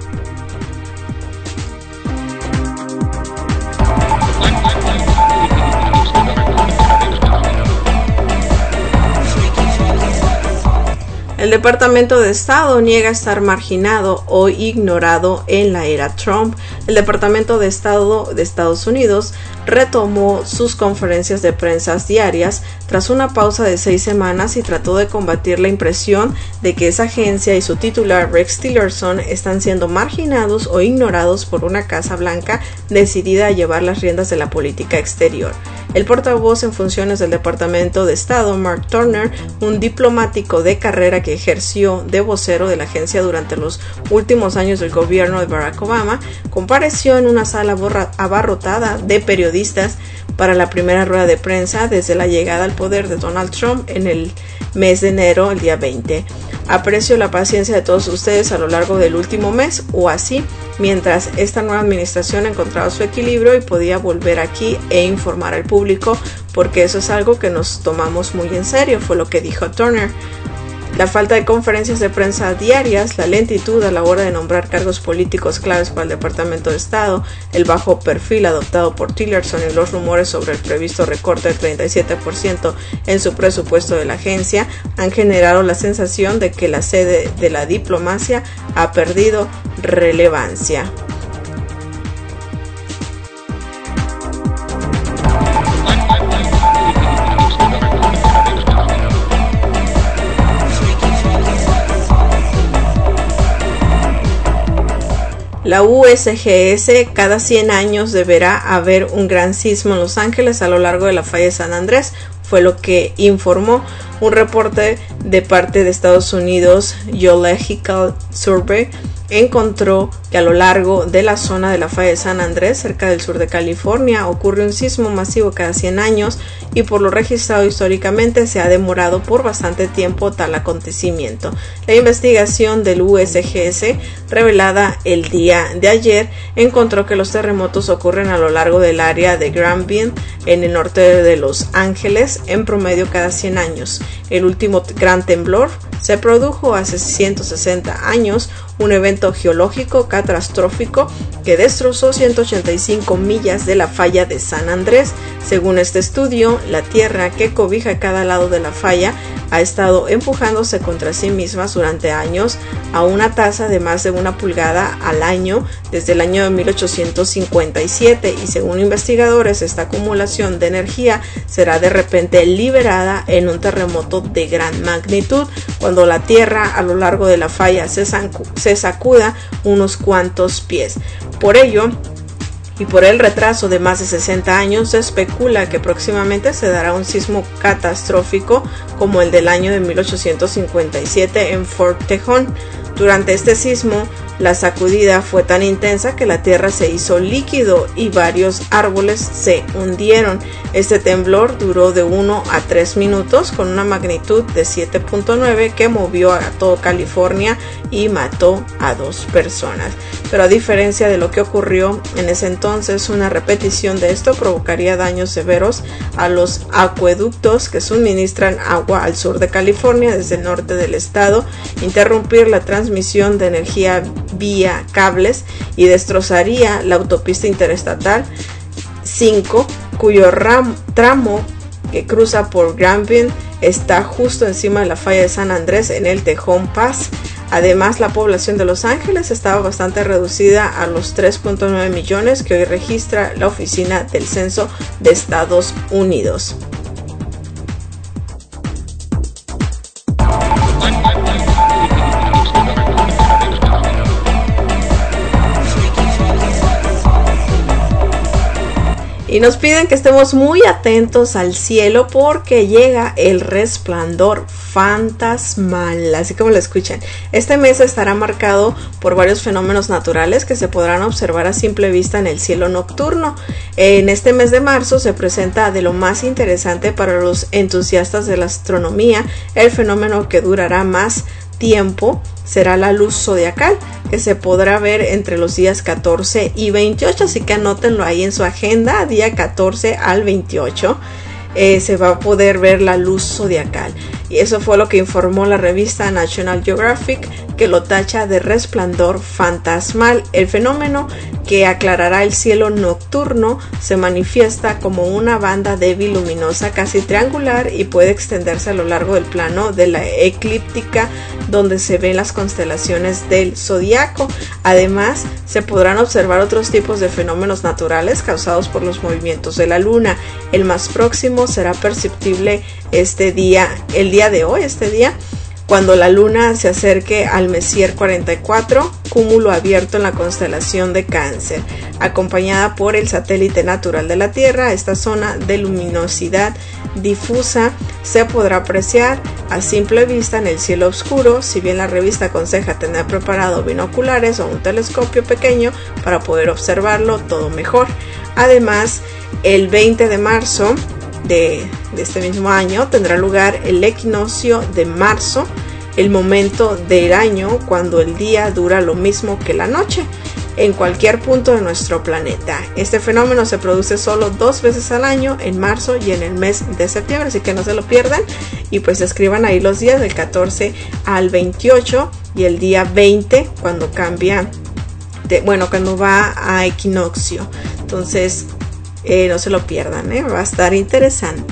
El Departamento de Estado niega estar marginado o ignorado en la era Trump. El Departamento de Estado de Estados Unidos retomó sus conferencias de prensa diarias tras una pausa de seis semanas y trató de combatir la impresión de que esa agencia y su titular Rex Tillerson están siendo marginados o ignorados por una Casa Blanca decidida a llevar las riendas de la política exterior. El portavoz en funciones del Departamento de Estado, Mark Turner, un diplomático de carrera que ejerció de vocero de la agencia durante los últimos años del gobierno de Barack Obama, compareció en una sala borra- abarrotada de periodistas para la primera rueda de prensa desde la llegada al poder de Donald Trump en el mes de enero, el día veinte. Aprecio la paciencia de todos ustedes a lo largo del último mes o así, mientras esta nueva administración encontraba su equilibrio y podía volver aquí e informar al público, porque eso es algo que nos tomamos muy en serio, fue lo que dijo Turner. La falta de conferencias de prensa diarias, la lentitud a la hora de nombrar cargos políticos claves para el Departamento de Estado, el bajo perfil adoptado por Tillerson y los rumores sobre el previsto recorte del treinta y siete por ciento en su presupuesto de la agencia han generado la sensación de que la sede de la diplomacia ha perdido relevancia. La U S G S, cada cien años deberá haber un gran sismo en Los Ángeles a lo largo de la falla de San Andrés, fue lo que informó un reporte de parte de Estados Unidos. Geological Survey encontró que a lo largo de la zona de la falla de San Andrés, cerca del sur de California, ocurre un sismo masivo cada cien años y por lo registrado históricamente se ha demorado por bastante tiempo tal acontecimiento. La investigación del U S G S, revelada el día de ayer, encontró que los terremotos ocurren a lo largo del área de Granville, en el norte de Los Ángeles, en promedio cada cien años. El último gran temblor se produjo hace ciento sesenta años, un evento geológico catastrófico que destrozó ciento ochenta y cinco millas de la falla de San Andrés. Según este estudio, la tierra que cobija a cada lado de la falla ha estado empujándose contra sí misma durante años a una tasa de más de una pulgada al año desde el año de mil ochocientos cincuenta y siete, y según investigadores, esta acumulación de energía será de repente liberada en un terremoto de gran magnitud cuando la tierra a lo largo de la falla se, se sacuda unos cuantos pies. Por ello, y por el retraso de más de sesenta años, se especula que próximamente se dará un sismo catastrófico como el del año de mil ochocientos cincuenta y siete en Fort Tejon. Durante este sismo, la sacudida fue tan intensa que la tierra se hizo líquido y varios árboles se hundieron. Este temblor duró de uno a tres minutos con una magnitud de siete punto nueve que movió a todo California y mató a dos personas. Pero a diferencia de lo que ocurrió en ese entonces, una repetición de esto provocaría daños severos a los acueductos que suministran agua al sur de California desde el norte del estado, interrumpir la transmisión de energía vía cables y destrozaría la autopista interestatal cinco, cuyo ram, tramo que cruza por Granville está justo encima de la falla de San Andrés en el Tejon Pass. Además, la población de Los Ángeles estaba bastante reducida a los tres punto nueve millones que hoy registra la Oficina del Censo de Estados Unidos. Y nos piden que estemos muy atentos al cielo porque llega el resplandor fantasmal, así como lo escuchan. Este mes estará marcado por varios fenómenos naturales que se podrán observar a simple vista en el cielo nocturno. En este mes de marzo se presenta de lo más interesante para los entusiastas de la astronomía. El fenómeno que durará más tiempo será la luz zodiacal, que se podrá ver entre los días catorce y veintiocho, así que anótenlo ahí en su agenda, día catorce al veintiocho. Eh, se va a poder ver la luz zodiacal, y eso fue lo que informó la revista National Geographic, que lo tacha de resplandor fantasmal. El fenómeno, que aclarará el cielo nocturno, se manifiesta como una banda débil luminosa casi triangular y puede extenderse a lo largo del plano de la eclíptica donde se ven las constelaciones del zodiaco. Además, se podrán observar otros tipos de fenómenos naturales causados por los movimientos de la luna. El más próximo será perceptible este día, el día de hoy, este día, cuando la luna se acerque al Messier cuarenta y cuatro, cúmulo abierto en la constelación de Cáncer, acompañada por el satélite natural de la Tierra. Esta zona de luminosidad difusa se podrá apreciar a simple vista en el cielo oscuro, si bien la revista aconseja tener preparado binoculares o un telescopio pequeño para poder observarlo todo mejor. Además, el veinte de marzo De, de este mismo año tendrá lugar el equinoccio de marzo, el momento del año cuando el día dura lo mismo que la noche en cualquier punto de nuestro planeta. Este fenómeno se produce solo dos veces al año, en marzo y en el mes de septiembre, así que no se lo pierdan. Y pues escriban ahí los días del catorce al veintiocho y el día veinte cuando cambia, de, bueno, cuando va a equinoccio. Entonces, Eh, no se lo pierdan, ¿eh? Va a estar interesante.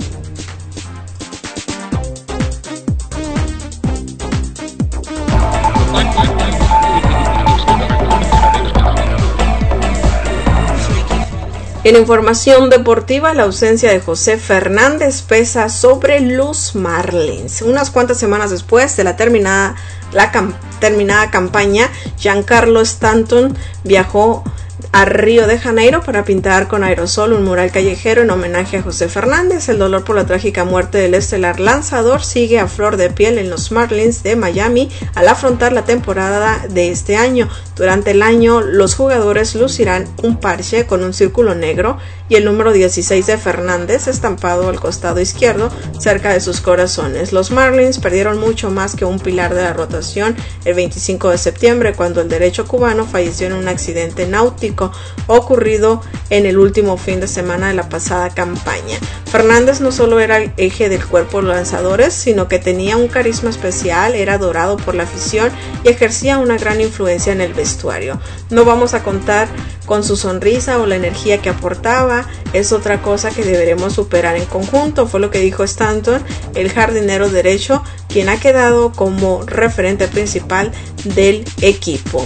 En información deportiva, la ausencia de José Fernández pesa sobre los Marlins. Unas cuantas semanas después de la terminada, la cam- terminada campaña, Giancarlo Stanton viajó a Río de Janeiro para pintar con aerosol un mural callejero en homenaje a José Fernández. El dolor por la trágica muerte del estelar lanzador sigue a flor de piel en los Marlins de Miami al afrontar la temporada de este año. Durante el año, los jugadores lucirán un parche con un círculo negro y el número dieciséis de Fernández estampado al costado izquierdo cerca de sus corazones. Los Marlins perdieron mucho más que un pilar de la rotación el veinticinco de septiembre, cuando el derecho cubano falleció en un accidente náutico ocurrido en el último fin de semana de la pasada campaña. Fernández no solo era el eje del cuerpo de los lanzadores, sino que tenía un carisma especial, era adorado por la afición y ejercía una gran influencia en el vestuario. No vamos a contar con su sonrisa o la energía que aportaba, es otra cosa que deberemos superar en conjunto, fue lo que dijo Stanton, el jardinero derecho, quien ha quedado como referente principal del equipo.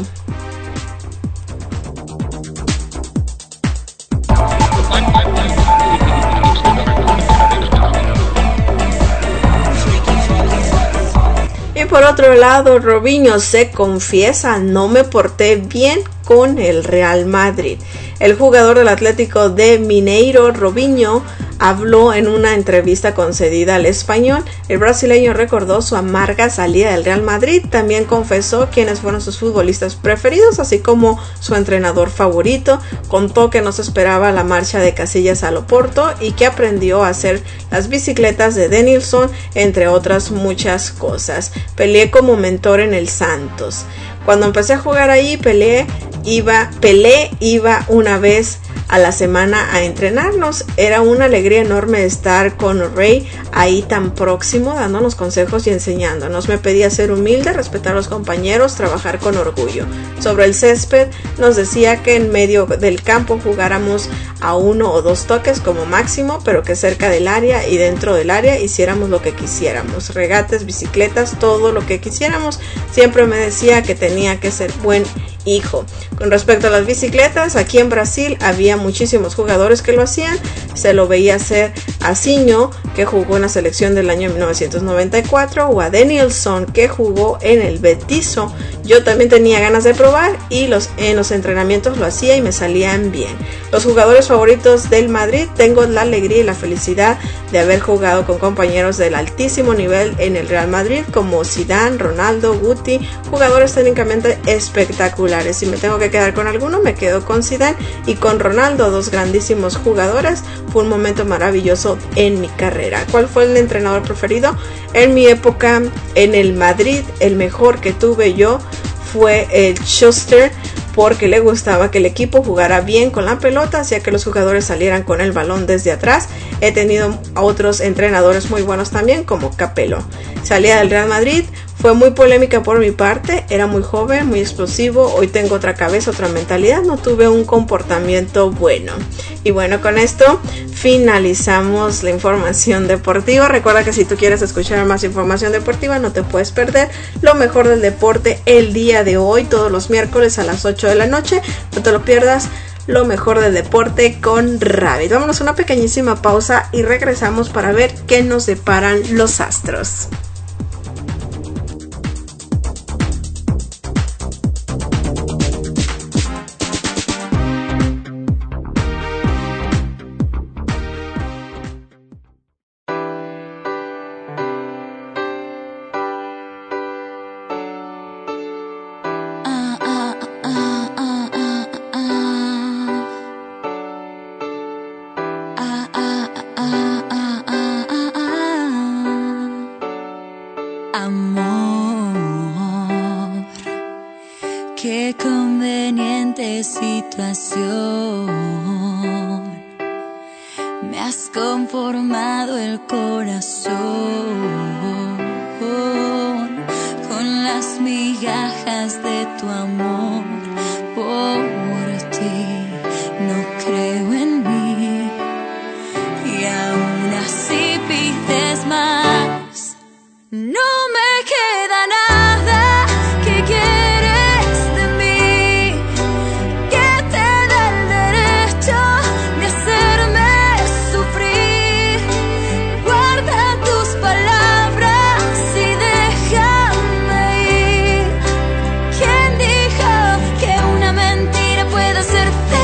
Y por otro lado, Robinho se confiesa: no me porté bien con el Real Madrid. El jugador del Atlético de Mineiro, Robinho, habló en una entrevista concedida al Español. El brasileño recordó su amarga salida del Real Madrid, también confesó quiénes fueron sus futbolistas preferidos, así como su entrenador favorito. Contó que no se esperaba la marcha de Casillas al Oporto y que aprendió a hacer las bicicletas de Denilson, entre otras muchas cosas. Peleé como mentor en el Santos. Cuando empecé a jugar ahí, Pelé iba, Pelé iba una vez a la semana a entrenarnos. Era una alegría enorme estar con Ray ahí tan próximo, dándonos consejos y enseñándonos. Me pedía ser humilde, respetar a los compañeros, trabajar con orgullo. Sobre el césped nos decía que en medio del campo jugáramos a uno o dos toques como máximo, pero que cerca del área y dentro del área hiciéramos lo que quisiéramos. Regates, bicicletas, todo lo que quisiéramos. Siempre me decía que tenía que ser buen hijo. Con respecto a las bicicletas, aquí en Brasil había muchísimos jugadores que lo hacían. Se lo veía hacer a Zinho, que jugó en la selección del año mil novecientos noventa y cuatro, o a Denilson, que jugó en el Betizo. Yo también tenía ganas de probar y los, en los entrenamientos lo hacía y me salían bien. Los jugadores favoritos del Madrid, tengo la alegría y la felicidad de haber jugado con compañeros del altísimo nivel en el Real Madrid, como Zidane, Ronaldo, Guti, jugadores técnicamente espectaculares. Si me tengo que quedar con alguno, me quedo con Zidane y con Ronaldo, dos grandísimos jugadores. Fue un momento maravilloso en mi carrera. ¿Cuál fue el entrenador preferido? En mi época en el Madrid, el mejor que tuve yo fue el Schuster, porque le gustaba que el equipo jugara bien con la pelota, hacía que los jugadores salieran con el balón desde atrás. He tenido a otros entrenadores muy buenos también, como Capello. Salía del Real Madrid, fue muy polémica por mi parte, era muy joven, muy explosivo, hoy tengo otra cabeza, otra mentalidad, no tuve un comportamiento bueno. Y bueno, con esto finalizamos la información deportiva. Recuerda que si tú quieres escuchar más información deportiva, no te puedes perder lo mejor del deporte el día de hoy, todos los miércoles a las ocho de la noche. No te lo pierdas, lo mejor del deporte con Rabbit. Vámonos a una pequeñísima pausa y regresamos para ver qué nos deparan los astros. Me has conformado el corazón con las migajas de tu amor. Por ti no creo en mí y aún así pides más. No me queda nada que quieres de mí que te da el derecho de hacerme sufrir. Guarda tus palabras y déjame ir. ¿Quién dijo que una mentira puede hacerte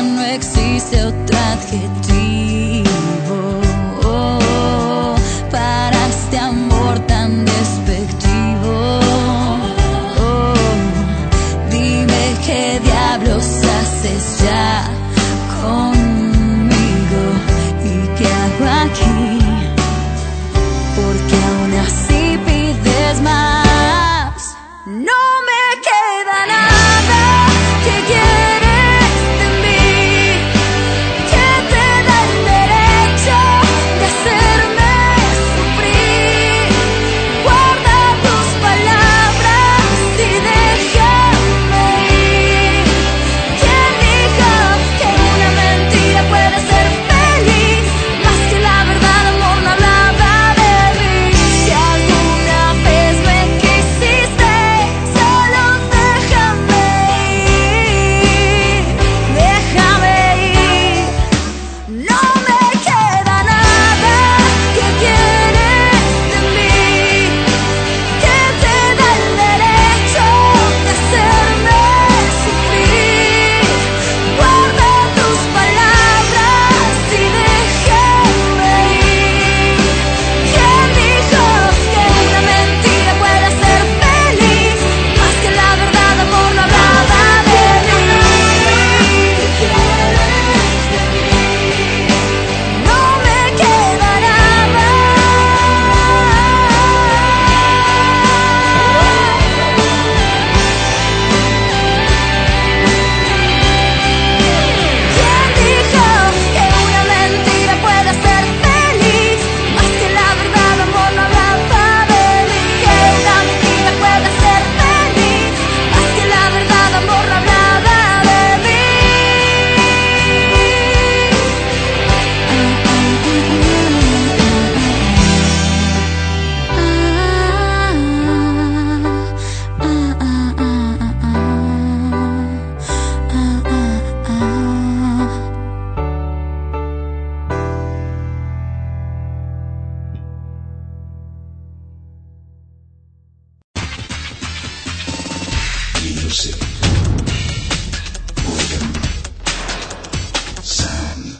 ya no existe otro adjetivo oh, para este amor tan despectivo. Oh, dime qué diablos haces ya conmigo y qué hago aquí, porque aún así pides más. No me queda nada que quieres de mí, que te da el derecho de hacerme sufrir. Guarda tus palabras y déjame ir. ¿Quién dijo que una mentira puede ser feliz? Más que la verdad, amor, no hablaba de mí. Si alguna vez me quisiste, solo déjame ir, déjame ir. No me queda nada que quieres de mí, que te da el derecho de hacerme sufrir. Guarda tus palabras y déjame ir. ¿Quién dijo que una mentira puede ser feliz? Más que la verdad, amor, no hablaba de mí. No me queda nada. ¿Quién dijo que una mentira puede ser feliz? Más que la verdad, amor, no hablaba de mí. Que una mentira puede ser feliz. Más que la verdad, amor, no hablaba de mí. Music. Rhythm. Sound.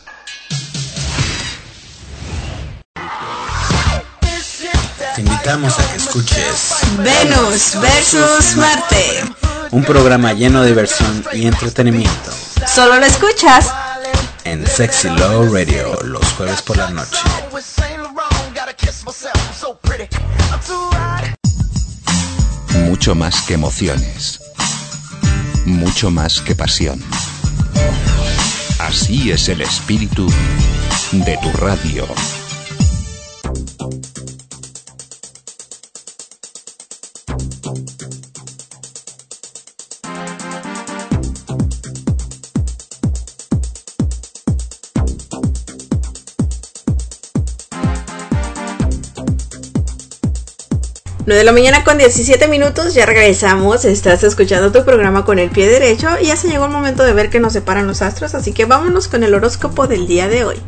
Te invitamos a que escuches Venus versus Marte. un programa lleno de diversión y entretenimiento Solo lo escuchas en Sexy Love Radio los jueves por la noche. Mucho más que emociones. Mucho más que pasión. Así es el espíritu de tu radio. nueve de la mañana con diecisiete minutos, ya regresamos. Estás escuchando tu programa Con el Pie Derecho y ya se llegó el momento de ver que nos separan los astros, así que vámonos con el horóscopo del día de hoy.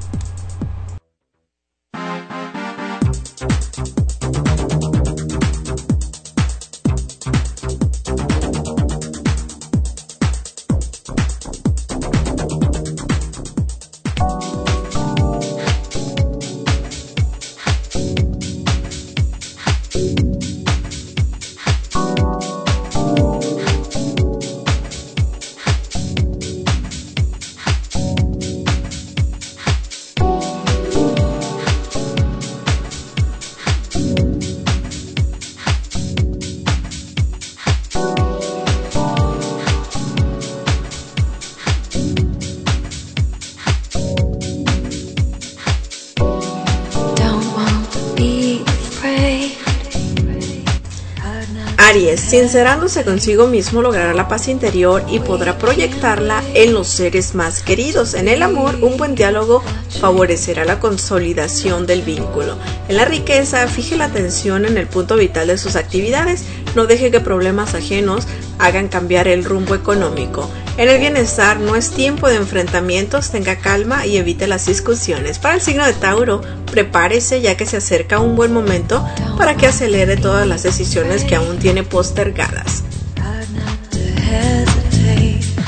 Aries, sincerándose consigo mismo logrará la paz interior y podrá proyectarla en los seres más queridos. En el amor, un buen diálogo favorecerá la consolidación del vínculo. En la riqueza, fije la atención en el punto vital de sus actividades. No deje que problemas ajenos hagan cambiar el rumbo económico. En el bienestar, no es tiempo de enfrentamientos, tenga calma y evite las discusiones. Para el signo de Tauro, prepárese ya que se acerca un buen momento para que acelere todas las decisiones que aún tiene postergadas.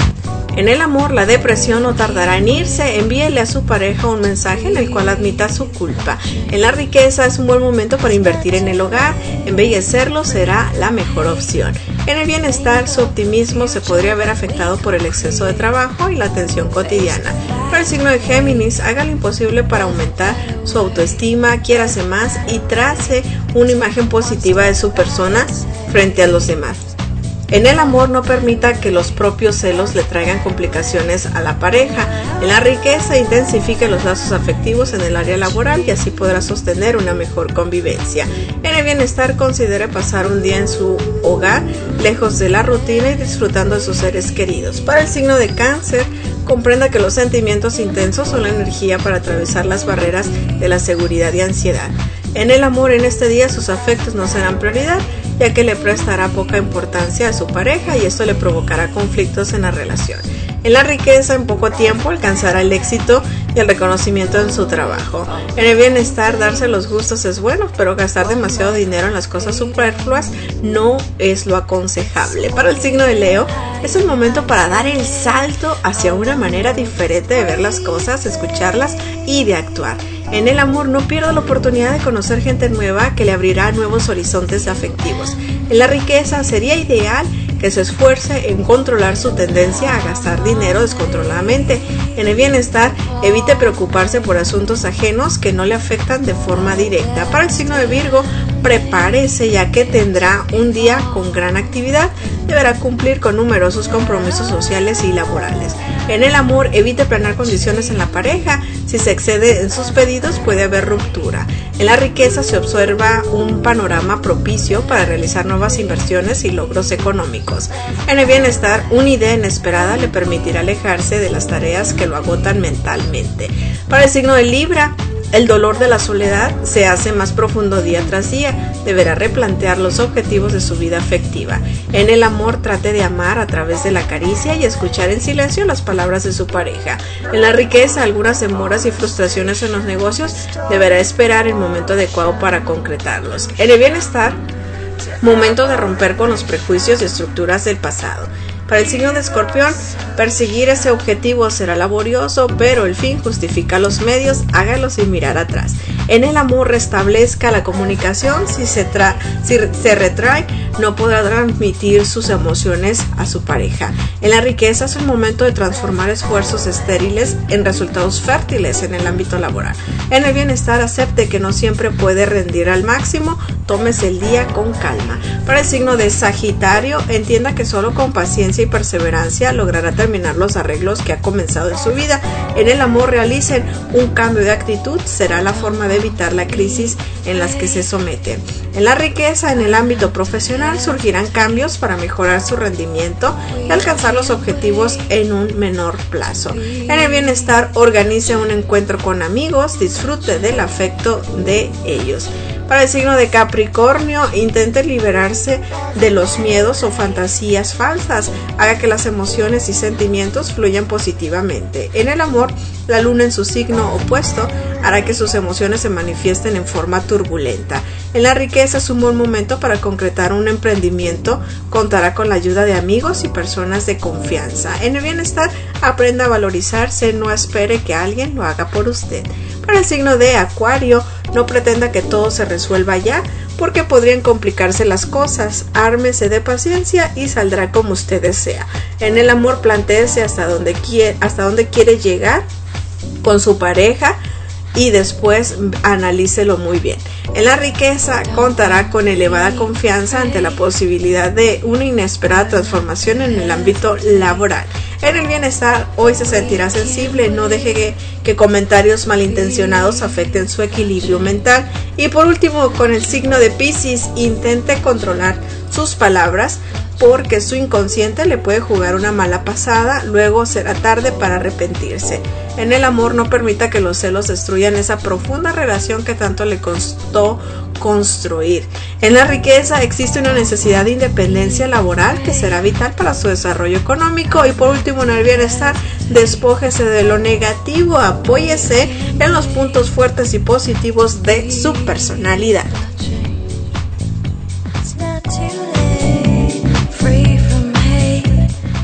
En el amor, la depresión no tardará en irse. Envíele a su pareja un mensaje en el cual admita su culpa. En la riqueza, es un buen momento para invertir en el hogar. Embellecerlo será la mejor opción. En el bienestar, su optimismo se podría ver afectado por el exceso de trabajo y la tensión cotidiana. Para el signo de Géminis, haga lo imposible para aumentar su autoestima, quiérase más y trace una imagen positiva de su persona frente a los demás. En el amor, no permita que los propios celos le traigan complicaciones a la pareja. En la riqueza, intensifique los lazos afectivos en el área laboral y así podrá sostener una mejor convivencia. En el bienestar, considere pasar un día en su hogar, lejos de la rutina y disfrutando de sus seres queridos. Para el signo de Cáncer, comprenda que los sentimientos intensos son la energía para atravesar las barreras de la seguridad y ansiedad. En el amor, en este día, sus afectos no serán prioridad, ya que le prestará poca importancia a su pareja y esto le provocará conflictos en la relación. En la riqueza, en poco tiempo alcanzará el éxito y el reconocimiento en su trabajo. En el bienestar, darse los gustos es bueno, pero gastar demasiado dinero en las cosas superfluas no es lo aconsejable. Para el signo de Leo, es el momento para dar el salto hacia una manera diferente de ver las cosas, escucharlas y de actuar. En el amor, no pierda la oportunidad de conocer gente nueva que le abrirá nuevos horizontes afectivos. En la riqueza, sería ideal que se esfuerce en controlar su tendencia a gastar dinero descontroladamente. En el bienestar, evite preocuparse por asuntos ajenos que no le afectan de forma directa. Para el signo de Virgo, prepárese ya que tendrá un día con gran actividad. Deberá cumplir con numerosos compromisos sociales y laborales. En el amor, evite planear condiciones en la pareja. Si se excede en sus pedidos, puede haber ruptura. En la riqueza, se observa un panorama propicio para realizar nuevas inversiones y logros económicos. En el bienestar, una idea inesperada le permitirá alejarse de las tareas que lo agotan mentalmente. Para el signo de Libra, el dolor de la soledad se hace más profundo día tras día. Deberá replantear los objetivos de su vida afectiva. En el amor, trate de amar a través de la caricia y escuchar en silencio las palabras de su pareja. En la riqueza, algunas demoras y frustraciones en los negocios, deberá esperar el momento adecuado para concretarlos. En el bienestar, momento de romper con los prejuicios y estructuras del pasado. Para el signo de Escorpión, perseguir ese objetivo será laborioso, pero el fin justifica los medios, hágalo sin mirar atrás. En el amor, restablezca la comunicación. Si se, tra si se retrae, no podrá transmitir sus emociones a su pareja. En la riqueza, es un momento de transformar esfuerzos estériles en resultados fértiles en el ámbito laboral. En el bienestar, acepte que no siempre puede rendir al máximo, tómese el día con calma. Para el signo de Sagitario, entienda que solo con paciencia y perseverancia logrará terminar los arreglos que ha comenzado en su vida. En el amor, realicen un cambio de actitud, será la forma de evitar la crisis en las que se someten. En la riqueza, en el ámbito profesional, surgirán cambios para mejorar su rendimiento y alcanzar los objetivos en un menor plazo. En el bienestar, organice un encuentro con amigos, disfrute del afecto de ellos. Para el signo de Capricornio, intente liberarse de los miedos o fantasías falsas. Haga que las emociones y sentimientos fluyan positivamente. En el amor, la luna en su signo opuesto hará que sus emociones se manifiesten en forma turbulenta. En la riqueza, es un buen momento para concretar un emprendimiento. Contará con la ayuda de amigos y personas de confianza. En el bienestar, aprenda a valorizarse, no espere que alguien lo haga por usted. Para el signo de Acuario, no pretenda que todo se resuelva ya, porque podrían complicarse las cosas. Ármese de paciencia y saldrá como usted desea. En el amor, plantéese hasta donde quiere, hasta donde quiere llegar con su pareja y después analícelo muy bien. En la riqueza, contará con elevada confianza ante la posibilidad de una inesperada transformación en el ámbito laboral. En el bienestar, hoy se sentirá sensible, no deje que, que comentarios malintencionados afecten su equilibrio mental. Y por último, con el signo de Piscis, intente controlar sus palabras, porque su inconsciente le puede jugar una mala pasada, luego será tarde para arrepentirse. En el amor, no permita que los celos destruyan esa profunda relación que tanto le costó construir. En la riqueza, existe una necesidad de independencia laboral que será vital para su desarrollo económico. Y por último, en el bienestar, despójese de lo negativo, apóyese en los puntos fuertes y positivos de su personalidad.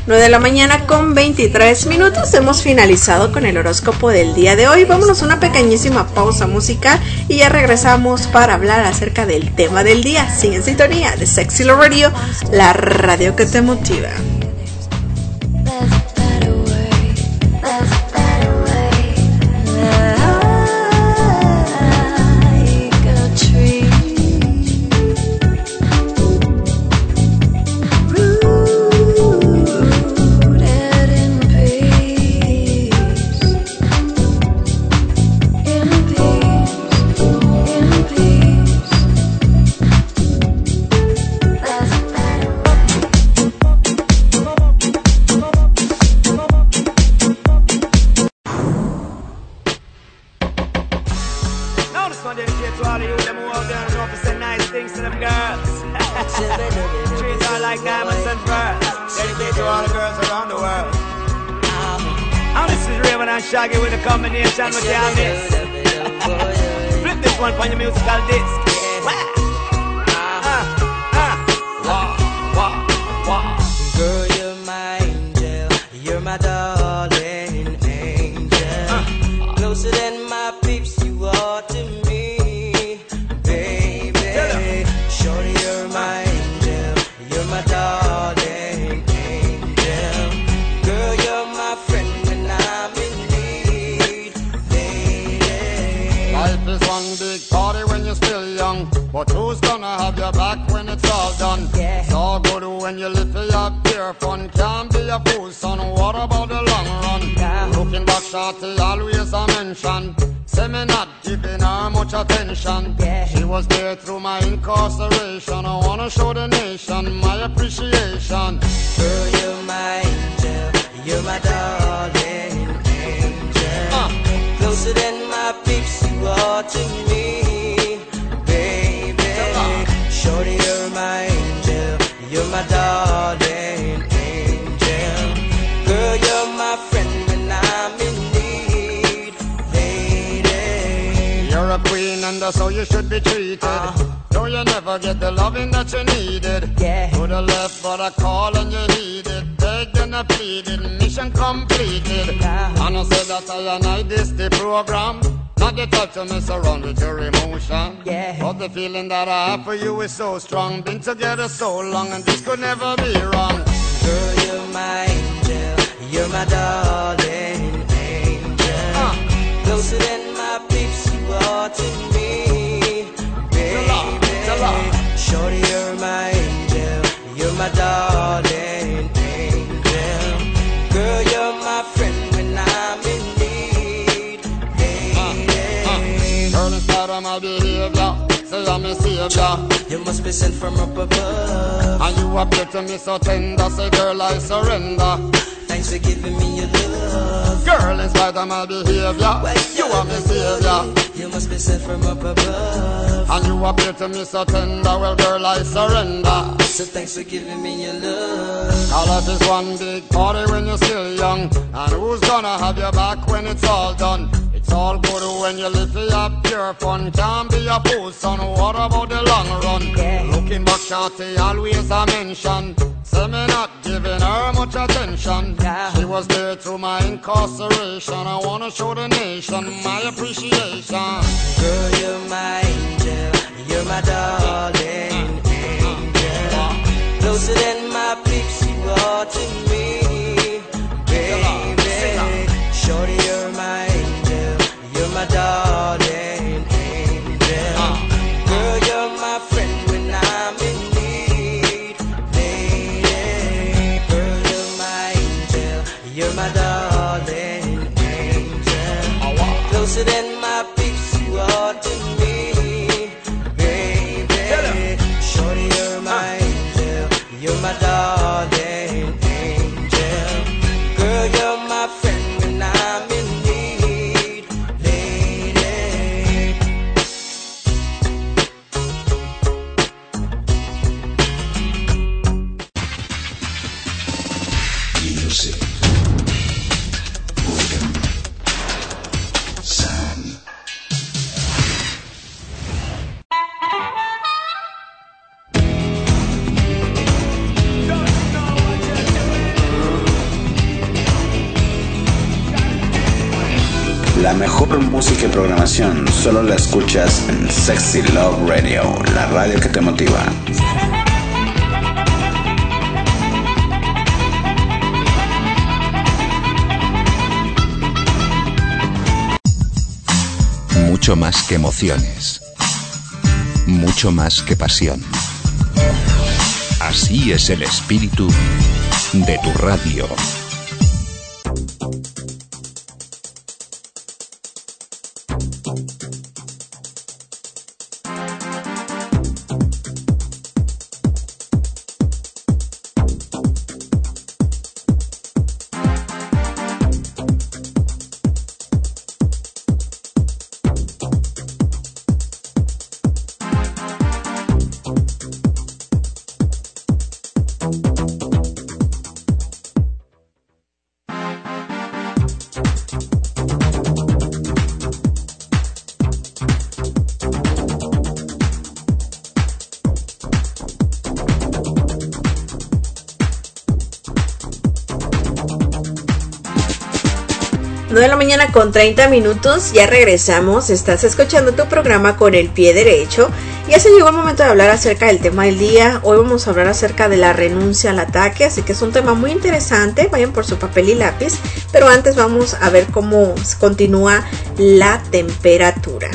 nueve de la mañana con veintitrés minutos. Hemos finalizado con el horóscopo del día de hoy. Vámonos a una pequeñísima pausa musical y ya regresamos para hablar acerca del tema del día. Sigue en sintonía de Sexy Love Radio, la radio que te motiva. Shaggy with a combination with your miss. Flip this one on your musical disc. Girl, you're my angel. You're my darling angel. uh. Closer than my peeps, you are to me, baby. Shorty, you're my angel. You're my darling angel. Girl, you're my friend when I'm in life is one big party when you're still young, but who's gonna have your back when it's all done? Yeah. It's all good when you live for your pure fun. Can't be a fool, son, what about the long run? Yeah. Looking back, shorty, always a mention. Say me not giving her much attention. Yeah. She was there through my incarceration. I wanna show the nation my appreciation. Girl, you're my angel. You're my darling angel. uh. Closer than my peeps, you are to me, baby. Shorty, you're my angel. You're my darling angel. Girl, you're my friend when I'm in need, lady. You're a queen and that's how you should be treated. uh. Though you never get the loving that you needed. Yeah. To the left but I call and you heeded. Begged and I pleaded, mission completed. Yeah. And I said that I and I this the program. Not the touch to mess around with your emotion. Yeah. But the feeling that I have for you is so strong. Been together so long and this could never be wrong. Girl, you're my angel. You're my darling angel. uh. Closer than my peeps, you are to me, baby. Shorty, you're my angel. You're my darling angel. Girl, you're my friend when I'm in need, lady. Girl, in spite of my behavior, say I'm a savior. You must be sent from up above. And you appear to me so tender. Say, girl, I surrender. Thanks for giving me your love. Girl, in spite of my behavior, you are my savior. You must be sent from up above. And you appear to me so tender. Well, girl, I surrender. So thanks for giving me your love. All life is one big party when you're still young. And who's gonna have your back when it's all done? It's all good when you live for your pure fun. Can't be a fool, son, what about the long run? Yeah. Looking back, shorty, always a mention. Say me not giving her much attention. Yeah. She was there through my incarceration. I wanna show the nation my appreciation. Girl, you're my angel. You're my darling angel. Closer than my peeps, you are to me, baby. Shorty, you're my angel. You're my darling angel. Girl, you're my friend when I'm in need, lady. Girl, you're my angel. You're my darling angel. Closer than my peeps, you are to me, baby. Shorty, you're my angel. You're my darling angel. Girl, you're my friend when I'm in need, lady. Music. Organ. Sound. La mejor música y programación solo la escuchas en Sexy Love Radio, la radio que te motiva. Mucho más que emociones, mucho más que pasión. Así es el espíritu de tu radio. nueve de la mañana con treinta minutos, ya regresamos, estás escuchando tu programa Con el Pie Derecho. Ya se llegó el momento de hablar acerca del tema del día. Hoy vamos a hablar acerca de la renuncia al ataque, así que es un tema muy interesante. Vayan por su papel y lápiz, pero antes vamos a ver cómo continúa la temperatura.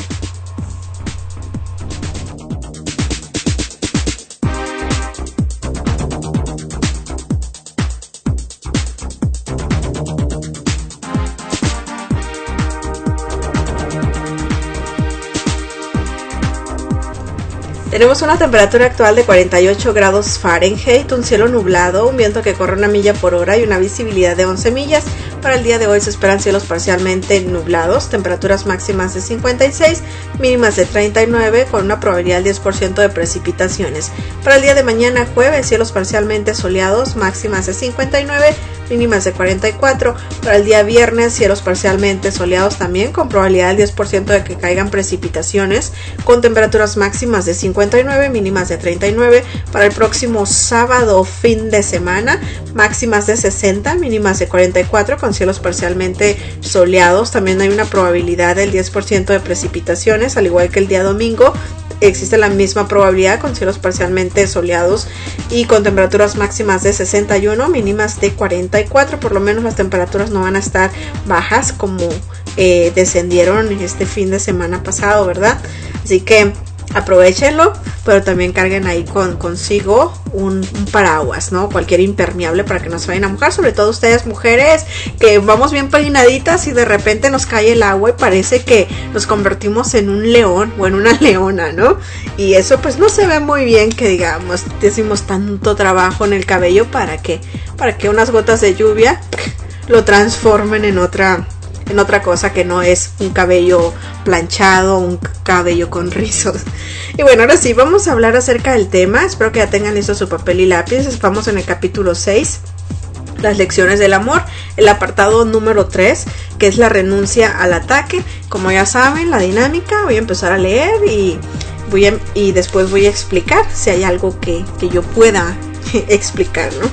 Tenemos una temperatura actual de cuarenta y ocho grados Fahrenheit, un cielo nublado, un viento que corre una milla por hora y una visibilidad de once millas. Para el día de hoy se esperan cielos parcialmente nublados, temperaturas máximas de cincuenta y seis, mínimas de treinta y nueve, con una probabilidad del diez por ciento de precipitaciones. Para el día de mañana jueves, cielos parcialmente soleados, máximas de cincuenta y nueve, mínimas de cuarenta y cuatro. Para el día viernes, cielos parcialmente soleados también, con probabilidad del diez por ciento de que caigan precipitaciones, con temperaturas máximas de cincuenta y nueve, mínimas de treinta y nueve. Para el próximo sábado, fin de semana, máximas de sesenta, mínimas de cuarenta y cuatro, con cielos parcialmente soleados. También hay una probabilidad del diez por ciento de precipitaciones, al igual que el día domingo. Existe la misma probabilidad, con cielos parcialmente soleados y con temperaturas máximas de sesenta y uno, mínimas de cuarenta y cuatro. Por lo menos las temperaturas no van a estar bajas como eh, descendieron este fin de semana pasado, ¿verdad? Así que aprovechenlo, pero también carguen ahí con consigo un, un paraguas, ¿no? Cualquier impermeable para que no se vayan a mojar, sobre todo ustedes mujeres que vamos bien peinaditas y de repente nos cae el agua y parece que nos convertimos en un león o en una leona, ¿no? Y eso pues no se ve muy bien, que digamos, hicimos tanto trabajo en el cabello para que, para que unas gotas de lluvia lo transformen en otra en otra cosa que no es un cabello planchado, un cabello con rizos. Y bueno, ahora sí, vamos a hablar acerca del tema. Espero que ya tengan listo su papel y lápiz. Vamos en el capítulo seis, las lecciones del amor, el apartado número tres, que es la renuncia al ataque. Como ya saben, la dinámica, voy a empezar a leer y, voy a, y después voy a explicar si hay algo que, que yo pueda explicar, ¿no?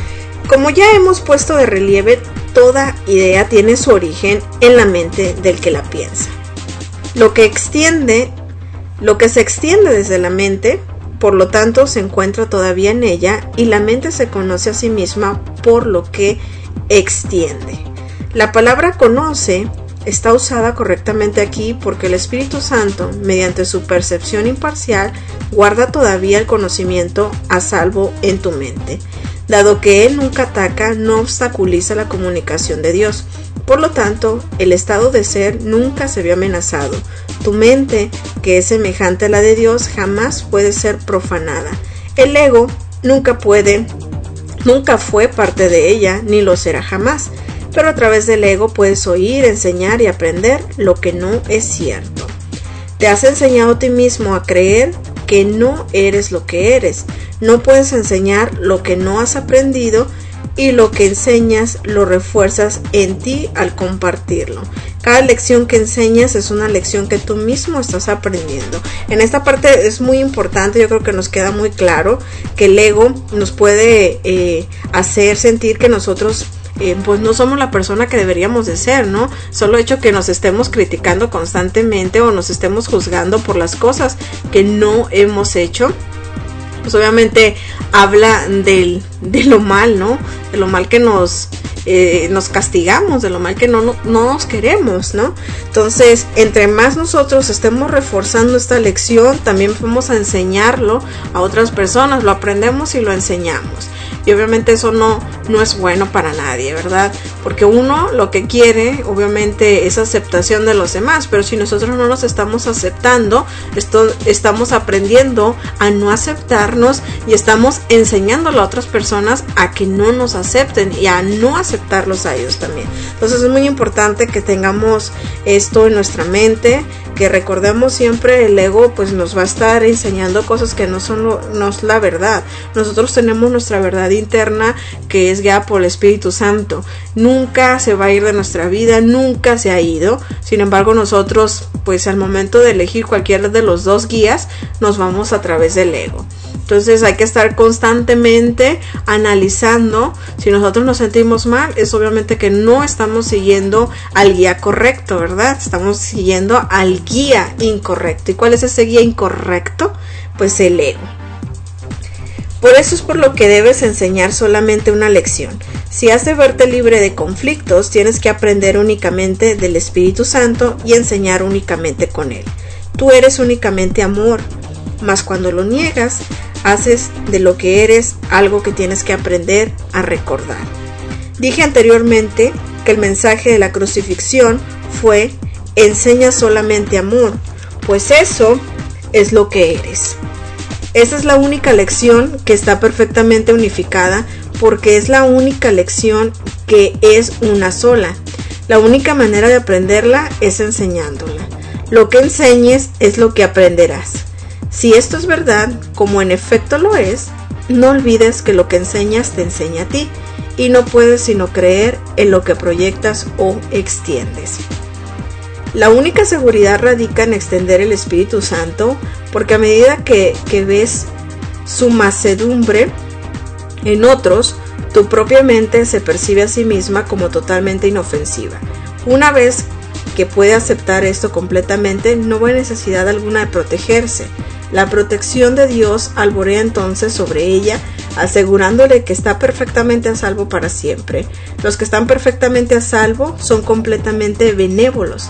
Como ya hemos puesto de relieve, toda idea tiene su origen en la mente del que la piensa. Lo que extiende, lo que se extiende desde la mente, por lo tanto, se encuentra todavía en ella, y la mente se conoce a sí misma por lo que extiende. La palabra conoce está usada correctamente aquí porque el Espíritu Santo, mediante su percepción imparcial, guarda todavía el conocimiento a salvo en tu mente. Dado que Él nunca ataca, no obstaculiza la comunicación de Dios. Por lo tanto, el estado de ser nunca se vio amenazado. Tu mente, que es semejante a la de Dios, jamás puede ser profanada. El ego nunca puede, nunca fue parte de ella, ni lo será jamás. Pero a través del ego puedes oír, enseñar y aprender lo que no es cierto. Te has enseñado a ti mismo a creer que no eres lo que eres. No puedes enseñar lo que no has aprendido, y lo que enseñas lo refuerzas en ti al compartirlo. Cada lección que enseñas es una lección que tú mismo estás aprendiendo. En esta parte es muy importante, yo creo que nos queda muy claro que el ego nos puede eh, hacer sentir que nosotros eh, pues no somos la persona que deberíamos de ser, ¿no? Solo hecho que nos estemos criticando constantemente o nos estemos juzgando por las cosas que no hemos hecho, pues obviamente habla del, de lo mal, ¿no? De lo mal que nos, eh, nos castigamos, de lo mal que no, no, no nos queremos, ¿no? Entonces, entre más nosotros estemos reforzando esta lección, también vamos a enseñarlo a otras personas, lo aprendemos y lo enseñamos. Y obviamente eso no, no es bueno para nadie, ¿verdad? Porque uno lo que quiere, obviamente, es aceptación de los demás, pero si nosotros no nos estamos aceptando, esto, estamos aprendiendo a no aceptarnos y estamos enseñándole a otras personas a que no nos acepten y a no aceptarlos a ellos también. Entonces es muy importante que tengamos esto en nuestra mente, que recordemos siempre el ego pues nos va a estar enseñando cosas que no son lo, no es la verdad. Nosotros tenemos nuestra verdad interna que es guiada por el Espíritu Santo. Nunca se va a ir de nuestra vida, nunca se ha ido. Sin embargo, nosotros pues al momento de elegir cualquiera de los dos guías nos vamos a través del ego. Entonces hay que estar constantemente analizando. Si nosotros nos sentimos mal, es obviamente que no estamos siguiendo al guía correcto, ¿verdad? Estamos siguiendo al guía incorrecto. ¿Y cuál es ese guía incorrecto? Pues el ego. Por eso es por lo que debes enseñar solamente una lección. Si has de verte libre de conflictos, tienes que aprender únicamente del Espíritu Santo y enseñar únicamente con él. Tú eres únicamente amor, mas cuando lo niegas, haces de lo que eres algo que tienes que aprender a recordar. Dije anteriormente que el mensaje de la crucifixión fue: enseña solamente amor, pues eso es lo que eres. Esa es la única lección que está perfectamente unificada, porque es la única lección que es una sola. La única manera de aprenderla es enseñándola. Lo que enseñes es lo que aprenderás. Si esto es verdad, como en efecto lo es, no olvides que lo que enseñas te enseña a ti, y no puedes sino creer en lo que proyectas o extiendes. La única seguridad radica en extender el Espíritu Santo, porque a medida que, que ves su mansedumbre en otros, tu propia mente se percibe a sí misma como totalmente inofensiva. Una vez que puede aceptar esto completamente, no hay necesidad alguna de protegerse. La protección de Dios alborea entonces sobre ella, asegurándole que está perfectamente a salvo para siempre. Los que están perfectamente a salvo son completamente benévolos.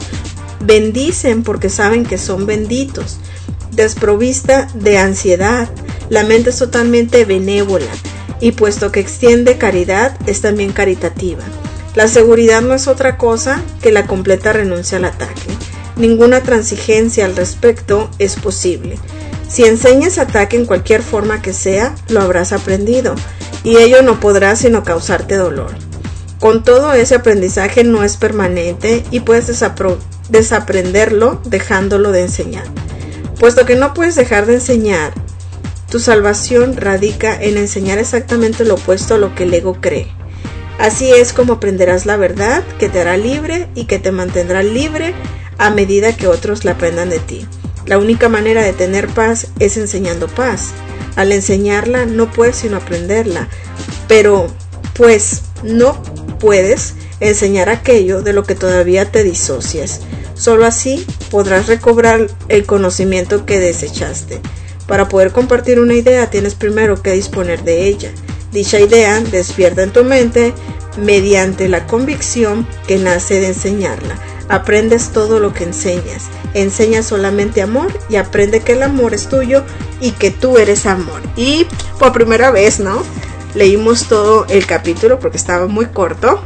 Bendicen porque saben que son benditos. Desprovista de ansiedad, la mente es totalmente benévola, y puesto que extiende caridad, es también caritativa. La seguridad no es otra cosa que la completa renuncia al ataque. Ninguna transigencia al respecto es posible. Si enseñas ataque en cualquier forma que sea, lo habrás aprendido, y ello no podrá sino causarte dolor. Con todo, ese aprendizaje no es permanente y puedes desapro- desaprenderlo dejándolo de enseñar. Puesto que no puedes dejar de enseñar, tu salvación radica en enseñar exactamente lo opuesto a lo que el ego cree. Así es como aprenderás la verdad, que te hará libre y que te mantendrá libre a medida que otros la aprendan de ti. La única manera de tener paz es enseñando paz. Al enseñarla no puedes sino aprenderla, pero pues no puedes enseñar aquello de lo que todavía te disocias. Solo así podrás recobrar el conocimiento que desechaste. Para poder compartir una idea tienes primero que disponer de ella. Dicha idea despierta en tu mente mediante la convicción que nace de enseñarla. Aprendes todo lo que enseñas. Enseña solamente amor y aprende que el amor es tuyo y que tú eres amor. Y por primera vez, ¿no? Leímos todo el capítulo porque estaba muy corto.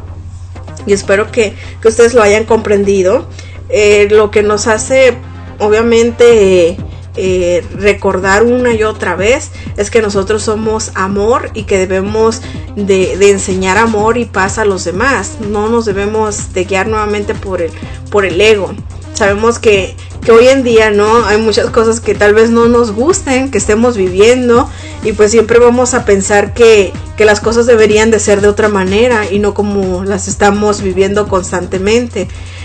Y espero que, que ustedes lo hayan comprendido. Eh, lo que nos hace, obviamente... Eh, Eh, recordar una y otra vez es que nosotros somos amor y que debemos de, de enseñar amor y paz a los demás. No nos debemos de guiar nuevamente por el, por el ego. Sabemos que, que hoy en día no hay muchas cosas que tal vez no nos gusten, que estemos viviendo, y pues siempre vamos a pensar que, que las cosas deberían de ser de otra manera y no como las estamos viviendo constantemente.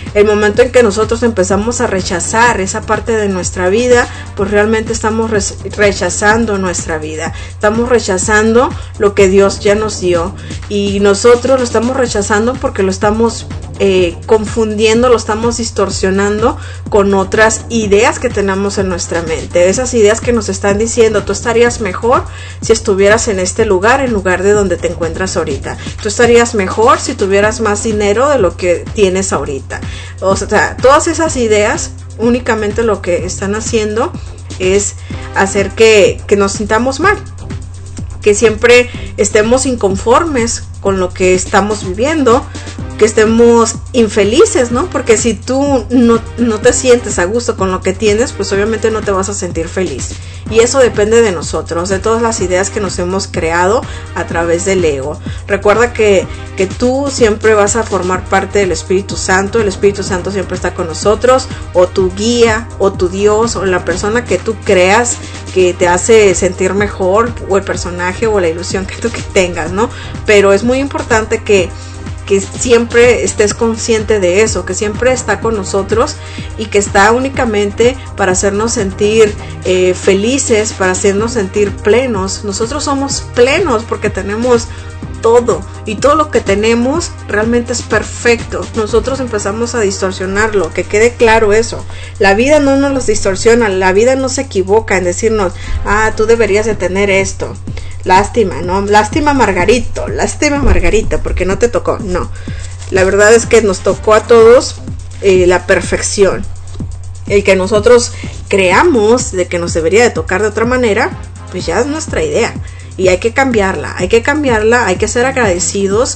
el momento en que nosotros empezamos a rechazar esa parte de nuestra vida, pues realmente estamos re- rechazando nuestra vida, estamos rechazando lo que Dios ya nos dio, y nosotros lo estamos rechazando porque lo estamos eh, confundiendo, lo estamos distorsionando con otras ideas que tenemos en nuestra mente, esas ideas que nos están diciendo: tú estarías mejor si estuvieras en este lugar en lugar de donde te encuentras ahorita, tú estarías mejor si tuvieras más dinero de lo que tienes ahorita. O sea, todas esas ideas únicamente lo que están haciendo es hacer que, que nos sintamos mal, que siempre estemos inconformes con lo que estamos viviendo, que estemos infelices, ¿no? Porque si tú no, no te sientes a gusto con lo que tienes, pues obviamente no te vas a sentir feliz. Y eso depende de nosotros, de todas las ideas que nos hemos creado a través del ego. Recuerda que, que tú siempre vas a formar parte del Espíritu Santo. El Espíritu Santo siempre está con nosotros, o tu guía, o tu Dios, o la persona que tú creas que te hace sentir mejor, o el personaje o la ilusión que tú que tengas, ¿no? Pero es muy importante que que siempre estés consciente de eso, que siempre está con nosotros y que está únicamente para hacernos sentir eh, felices, para hacernos sentir plenos. Nosotros somos plenos porque tenemos todo, y todo lo que tenemos realmente es perfecto. Nosotros empezamos a distorsionarlo, que quede claro eso. La vida no nos los distorsiona, la vida no se equivoca en decirnos: ah, tú deberías de tener esto. Lástima, ¿no? Lástima Margarito, lástima Margarita, porque no te tocó. No, la verdad es que nos tocó a todos eh, la perfección. El que nosotros creamos de que nos debería de tocar de otra manera, pues ya es nuestra idea. Y hay que cambiarla, hay que cambiarla, hay que ser agradecidos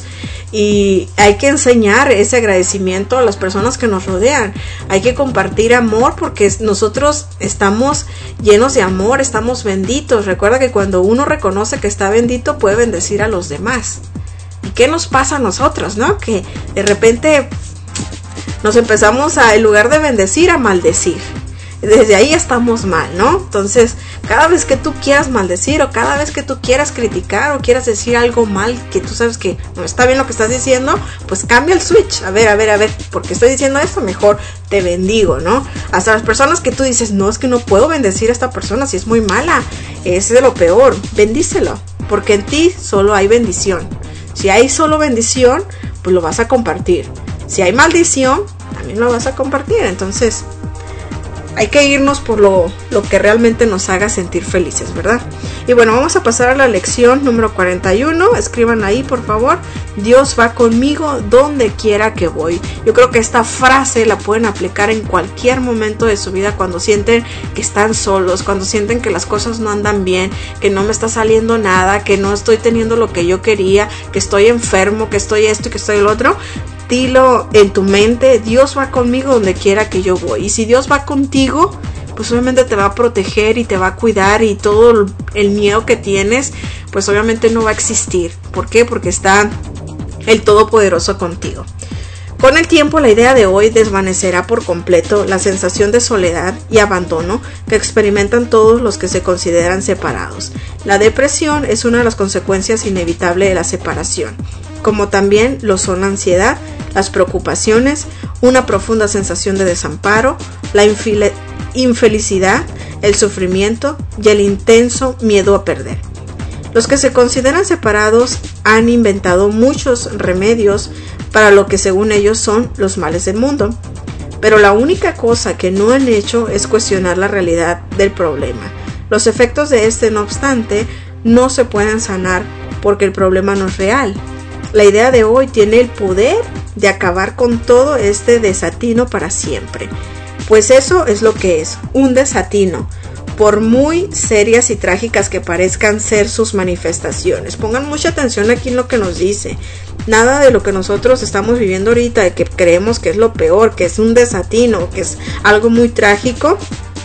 y hay que enseñar ese agradecimiento a las personas que nos rodean. Hay que compartir amor porque nosotros estamos llenos de amor, estamos benditos. Recuerda que cuando uno reconoce que está bendito, puede bendecir a los demás. ¿Y qué nos pasa a nosotros, no? Que de repente nos empezamos a, en lugar de bendecir, a maldecir. Desde ahí estamos mal, ¿no? Entonces, cada vez que tú quieras maldecir, o cada vez que tú quieras criticar, o quieras decir algo mal, que tú sabes que no está bien lo que estás diciendo, pues cambia el switch. A ver, a ver, a ver, ¿por qué estoy diciendo esto? Mejor te bendigo, ¿no? Hasta las personas que tú dices: no, es que no puedo bendecir a esta persona si es muy mala, es de lo peor. Bendícelo, porque en ti solo hay bendición. Si hay solo bendición, pues lo vas a compartir. Si hay maldición, también lo vas a compartir. Entonces, hay que irnos por lo, lo que realmente nos haga sentir felices, ¿verdad? Y bueno, vamos a pasar a la lección número cuarenta y uno. Escriban ahí, por favor: Dios va conmigo donde quiera que voy. Yo creo que esta frase la pueden aplicar en cualquier momento de su vida, cuando sienten que están solos, cuando sienten que las cosas no andan bien, que no me está saliendo nada, que no estoy teniendo lo que yo quería, que estoy enfermo, que estoy esto y que estoy el otro. Dilo en tu mente: Dios va conmigo donde quiera que yo voy. Y si Dios va contigo, pues obviamente te va a proteger y te va a cuidar, y todo el miedo que tienes, pues obviamente no va a existir. ¿Por qué? Porque está el Todopoderoso contigo. Con el tiempo, la idea de hoy desvanecerá por completo la sensación de soledad y abandono que experimentan todos los que se consideran separados. La depresión es una de las consecuencias inevitables de la separación, como también lo son la ansiedad, las preocupaciones, una profunda sensación de desamparo, la infel- infelicidad, el sufrimiento y el intenso miedo a perder. Los que se consideran separados han inventado muchos remedios para lo que según ellos son los males del mundo, pero la única cosa que no han hecho es cuestionar la realidad del problema. Los efectos de este, no obstante, no se pueden sanar porque el problema no es real. La idea de hoy tiene el poder de acabar con todo este desatino para siempre. Pues eso es lo que es, un desatino, por muy serias y trágicas que parezcan ser sus manifestaciones. Pongan mucha atención aquí en lo que nos dice. Nada de lo que nosotros estamos viviendo ahorita, de que creemos que es lo peor, que es un desatino, que es algo muy trágico,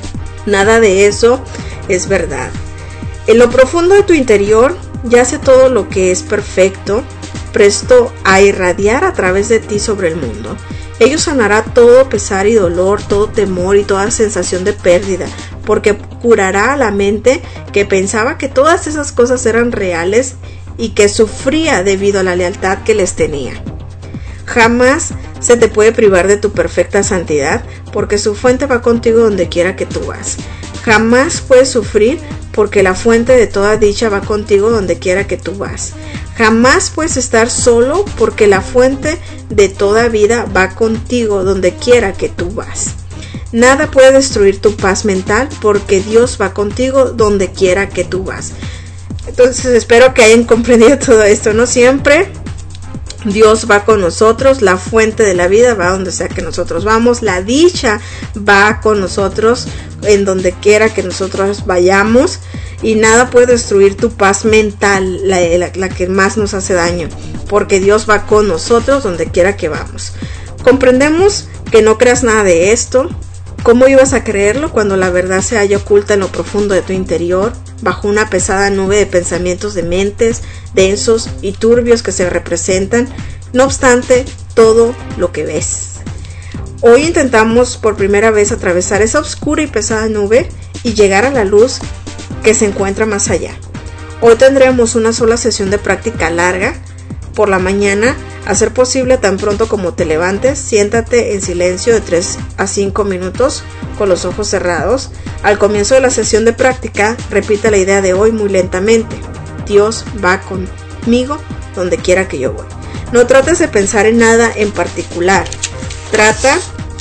nada de eso es verdad. En lo profundo de tu interior yace todo lo que es perfecto, presto a irradiar a través de ti sobre el mundo. Ello sanará todo pesar y dolor, todo temor y toda sensación de pérdida, porque curará a la mente que pensaba que todas esas cosas eran reales y que sufría debido a la lealtad que les tenía. Jamás se te puede privar de tu perfecta santidad, porque su fuente va contigo donde quiera que tú vas. Jamás puedes sufrir, porque la fuente de toda dicha va contigo donde quiera que tú vas. Jamás puedes estar solo, porque la fuente de toda vida va contigo donde quiera que tú vas. Nada puede destruir tu paz mental, porque Dios va contigo donde quiera que tú vas. Entonces espero que hayan comprendido todo esto, ¿no? Siempre Dios va con nosotros, la fuente de la vida va donde sea que nosotros vamos, la dicha va con nosotros en donde quiera que nosotros vayamos, y nada puede destruir tu paz mental, la, la, la que más nos hace daño, porque Dios va con nosotros donde quiera que vamos. Comprendemos que no creas nada de esto. ¿Cómo ibas a creerlo cuando la verdad se halla oculta en lo profundo de tu interior, bajo una pesada nube de pensamientos dementes, densos y turbios que se representan, no obstante todo lo que ves? Hoy intentamos por primera vez atravesar esa oscura y pesada nube y llegar a la luz que se encuentra más allá. Hoy tendremos una sola sesión de práctica larga por la mañana. A ser posible, tan pronto como te levantes, siéntate en silencio de tres a cinco minutos con los ojos cerrados. Al comienzo de la sesión de práctica, repita la idea de hoy muy lentamente. Dios va conmigo donde quiera que yo voy. No trates de pensar en nada en particular. Trata,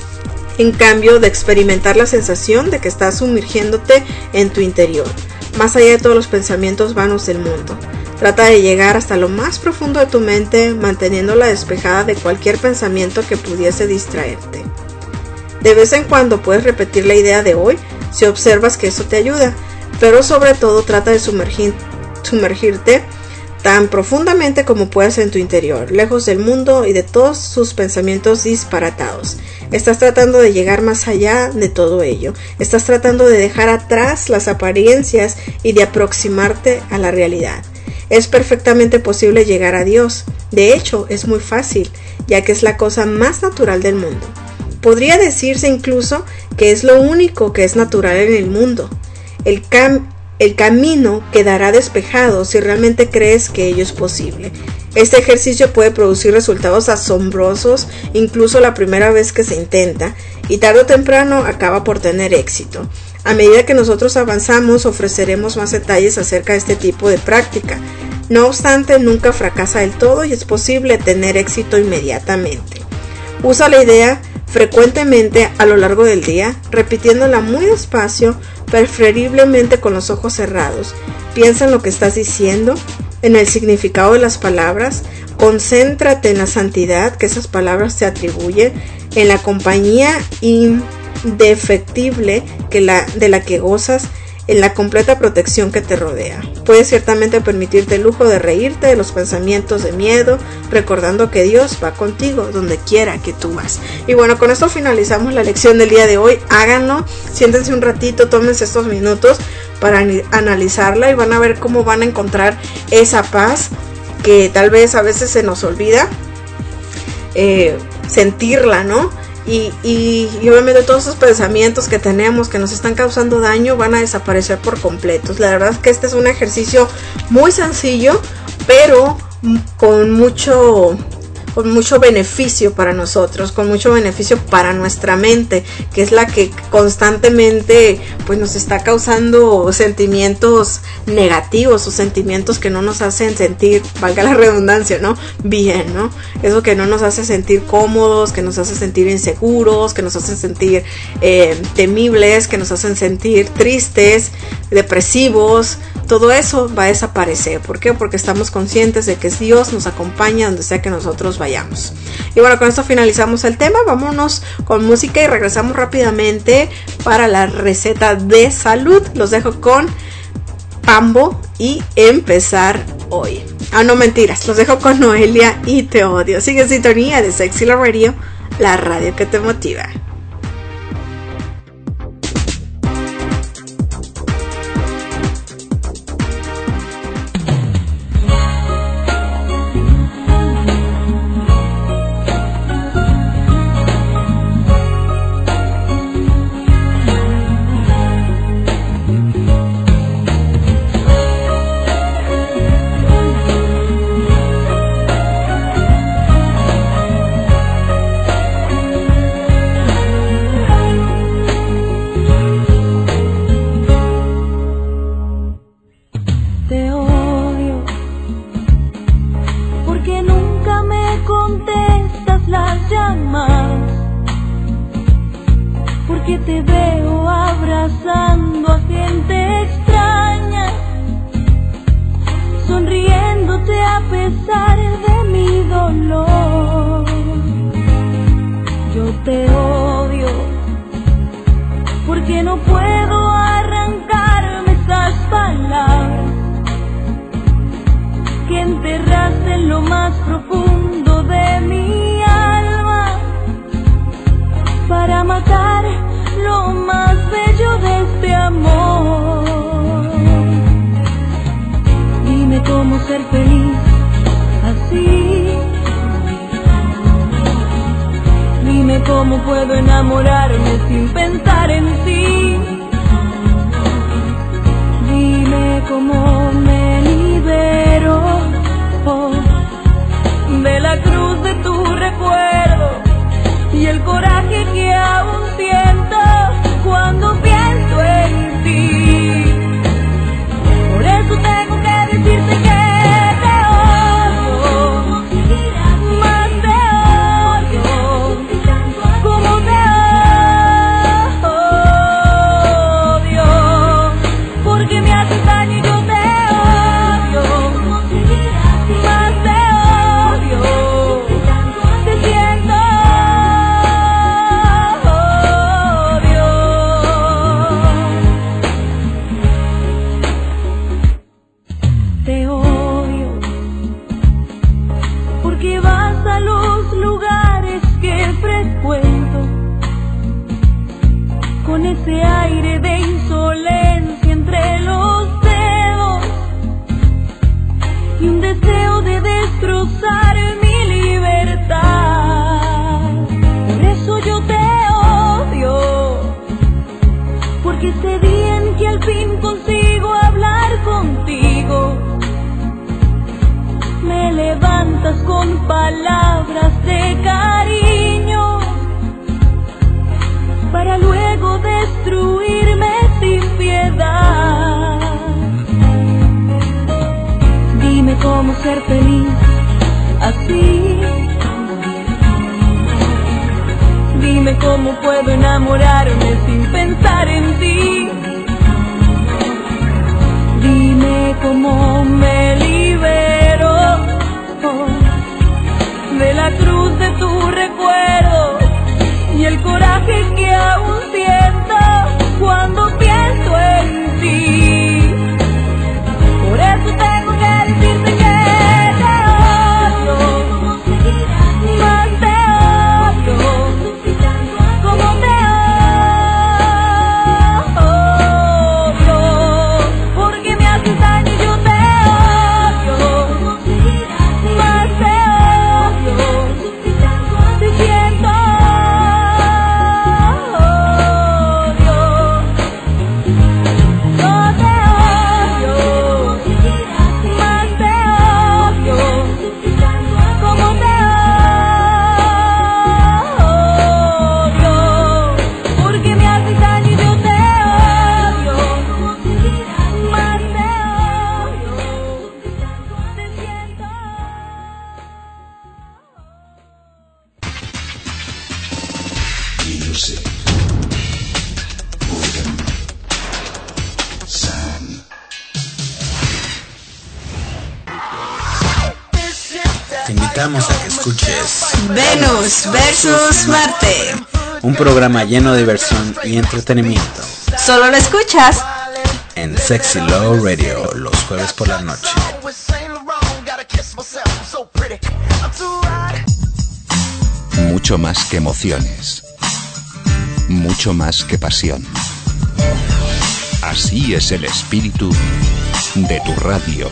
en cambio, de experimentar la sensación de que estás sumergiéndote en tu interior, más allá de todos los pensamientos vanos del mundo. Trata de llegar hasta lo más profundo de tu mente, manteniéndola despejada de cualquier pensamiento que pudiese distraerte. De vez en cuando puedes repetir la idea de hoy si observas que eso te ayuda, pero sobre todo trata de sumergir, sumergirte tan profundamente como puedas en tu interior, lejos del mundo y de todos sus pensamientos disparatados. Estás tratando de llegar más allá de todo ello. Estás tratando de dejar atrás las apariencias y de aproximarte a la realidad. Es perfectamente posible llegar a Dios. De hecho, es muy fácil, ya que es la cosa más natural del mundo. Podría decirse incluso que es lo único que es natural en el mundo. El, cam- el camino quedará despejado si realmente crees que ello es posible. Este ejercicio puede producir resultados asombrosos incluso la primera vez que se intenta, y tarde o temprano acaba por tener éxito. A medida que nosotros avanzamos, ofreceremos más detalles acerca de este tipo de práctica. No obstante, nunca fracasa del todo y es posible tener éxito inmediatamente. Usa la idea frecuentemente a lo largo del día, repitiéndola muy despacio, preferiblemente con los ojos cerrados. Piensa en lo que estás diciendo, en el significado de las palabras. Concéntrate en la santidad que esas palabras te atribuyen, en la compañía indefectible que la, de la que gozas, en la completa protección que te rodea. Puedes ciertamente permitirte el lujo de reírte de los pensamientos de miedo, recordando que Dios va contigo donde quiera que tú vas. Y bueno, con esto finalizamos la lección del día de hoy. Háganlo, siéntense un ratito, tómense estos minutos para analizarla y van a ver cómo van a encontrar esa paz que tal vez a veces se nos olvida eh, sentirla, ¿no? Y, y, y obviamente todos esos pensamientos que tenemos que nos están causando daño van a desaparecer por completo. La verdad es que este es un ejercicio muy sencillo, pero con mucho, con mucho beneficio para nosotros, con mucho beneficio para nuestra mente, que es la que constantemente pues nos está causando sentimientos negativos o sentimientos que no nos hacen sentir, valga la redundancia, ¿no? Bien, ¿no? Eso que no nos hace sentir cómodos, que nos hace sentir inseguros, que nos hace sentir eh, temibles, que nos hacen sentir tristes, depresivos. Todo eso va a desaparecer. ¿Por qué? Porque estamos conscientes de que Dios nos acompaña donde sea que nosotros vayamos. Y bueno, con esto finalizamos el tema. Vámonos con música y regresamos rápidamente para la receta de salud. Los dejo con Pambo y Empezar Hoy. Ah, no, mentiras. Los dejo con Noelia y Te Odio. Sigue en sintonía de Sexy Love Radio, la radio que te motiva. te veo abrazando a gente extraña, sonriéndote a pesar de mi dolor. Yo te odio porque no puedo arrancarme esas palabras que enterraste en lo más profundo de mi alma, para matar lo más bello de este amor. Dime cómo ser feliz así. Dime cómo puedo enamorarme sin pensar en ti. Dime cómo me libero oh, de la cruz de tu recuerdo y el coraje que aún siento cuando pienso en ti. Por eso tengo que decirte que te odio, más te odio, como te odio, porque me haces daño y yo te odio, más te odio, te siento ese aire de insolencia entre los dedos y un deseo de destrozar mi libertad. Por eso yo te odio, porque ese día en que al fin consigo hablar contigo, me levantas con palabras de cariño para luego destruirme sin piedad. Dime cómo ser feliz así. Dime cómo puedo enamorarme sin pensar en ti. Dime cómo me libero oh, de la cruz de tu recuerdo y el coraje que aún siento cuando pienso en ti. Por eso tengo que decirte que te odio, más te odio, como te odio, porque me haces daño y yo te odio, más te odio, te siento. Te invitamos a que escuches Venus versus Marte, un programa lleno de diversión y entretenimiento. Solo lo escuchas en Sexy Love Radio los jueves por la noche. Mucho más que emociones, mucho más que pasión. Así es el espíritu de tu radio.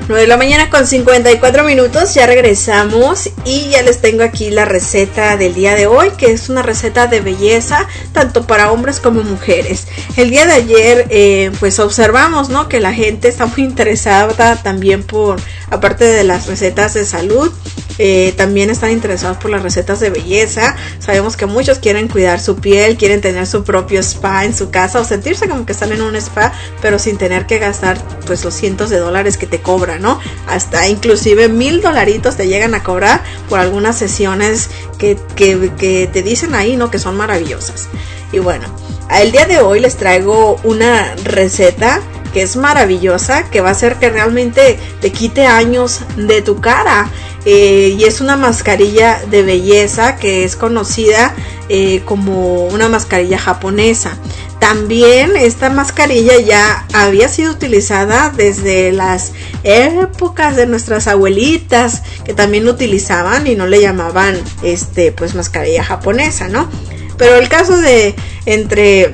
nueve de la mañana con cincuenta y cuatro minutos, ya regresamos y ya les tengo aquí la receta del día de hoy, que es una receta de belleza tanto para hombres como mujeres. El día de ayer eh, pues observamos, ¿no?, que la gente está muy interesada también por, aparte de las recetas de salud, eh, también están interesados por las recetas de belleza. Sabemos que muchos quieren cuidar su piel, quieren tener su propio spa en su casa o sentirse como que están en un spa, pero sin tener que gastar pues los cientos de dólares que te cobran, ¿no? Hasta inclusive mil dolaritos te llegan a cobrar por algunas sesiones que, que, que te dicen ahí, ¿no?, que son maravillosas. Y bueno, el día de hoy les traigo una receta que es maravillosa, que va a hacer que realmente te quite años de tu cara. Eh, y es una mascarilla de belleza que es conocida eh, como una mascarilla japonesa. También esta mascarilla ya había sido utilizada desde las épocas de nuestras abuelitas, que también lo utilizaban y no le llamaban este pues mascarilla japonesa, ¿no? Pero el caso de entre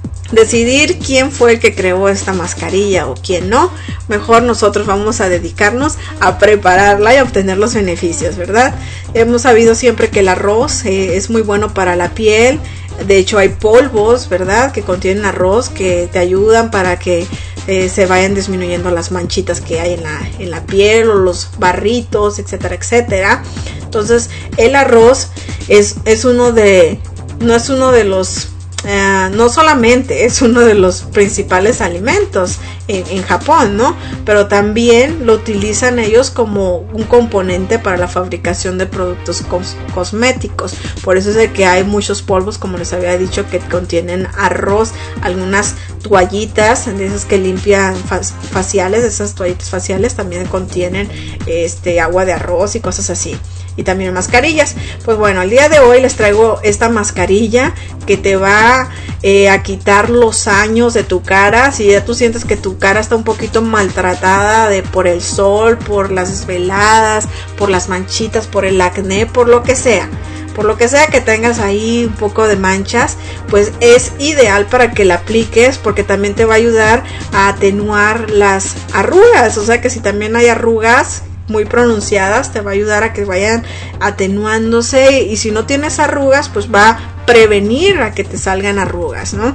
decidir quién fue el que creó esta mascarilla o quién no, mejor nosotros vamos a dedicarnos a prepararla y a obtener los beneficios, ¿verdad? Hemos sabido siempre que el arroz eh, es muy bueno para la piel. De hecho hay polvos, ¿verdad?, que contienen arroz que te ayudan para que eh, se vayan disminuyendo las manchitas que hay en la, en la piel o los barritos, etcétera, etcétera. Entonces el arroz es, es uno de, no es uno de los Uh, no solamente es uno de los principales alimentos en, en Japón, ¿no?, pero también lo utilizan ellos como un componente para la fabricación de productos cos cosméticos. Por eso es de que hay muchos polvos, como les había dicho, que contienen arroz, algunas toallitas de esas que limpian faciales, esas toallitas faciales también contienen este agua de arroz y cosas así. Y también mascarillas. Pues bueno, el día de hoy les traigo esta mascarilla que te va eh, a quitar los años de tu cara. Si ya tú sientes que tu cara está un poquito maltratada de, por el sol, por las desveladas, por las manchitas, por el acné, por lo que sea, por lo que sea que tengas ahí un poco de manchas, pues es ideal para que la apliques, porque también te va a ayudar a atenuar las arrugas. O sea que si también hay arrugas muy pronunciadas, te va a ayudar a que vayan atenuándose, y si no tienes arrugas pues va a prevenir a que te salgan arrugas, ¿no?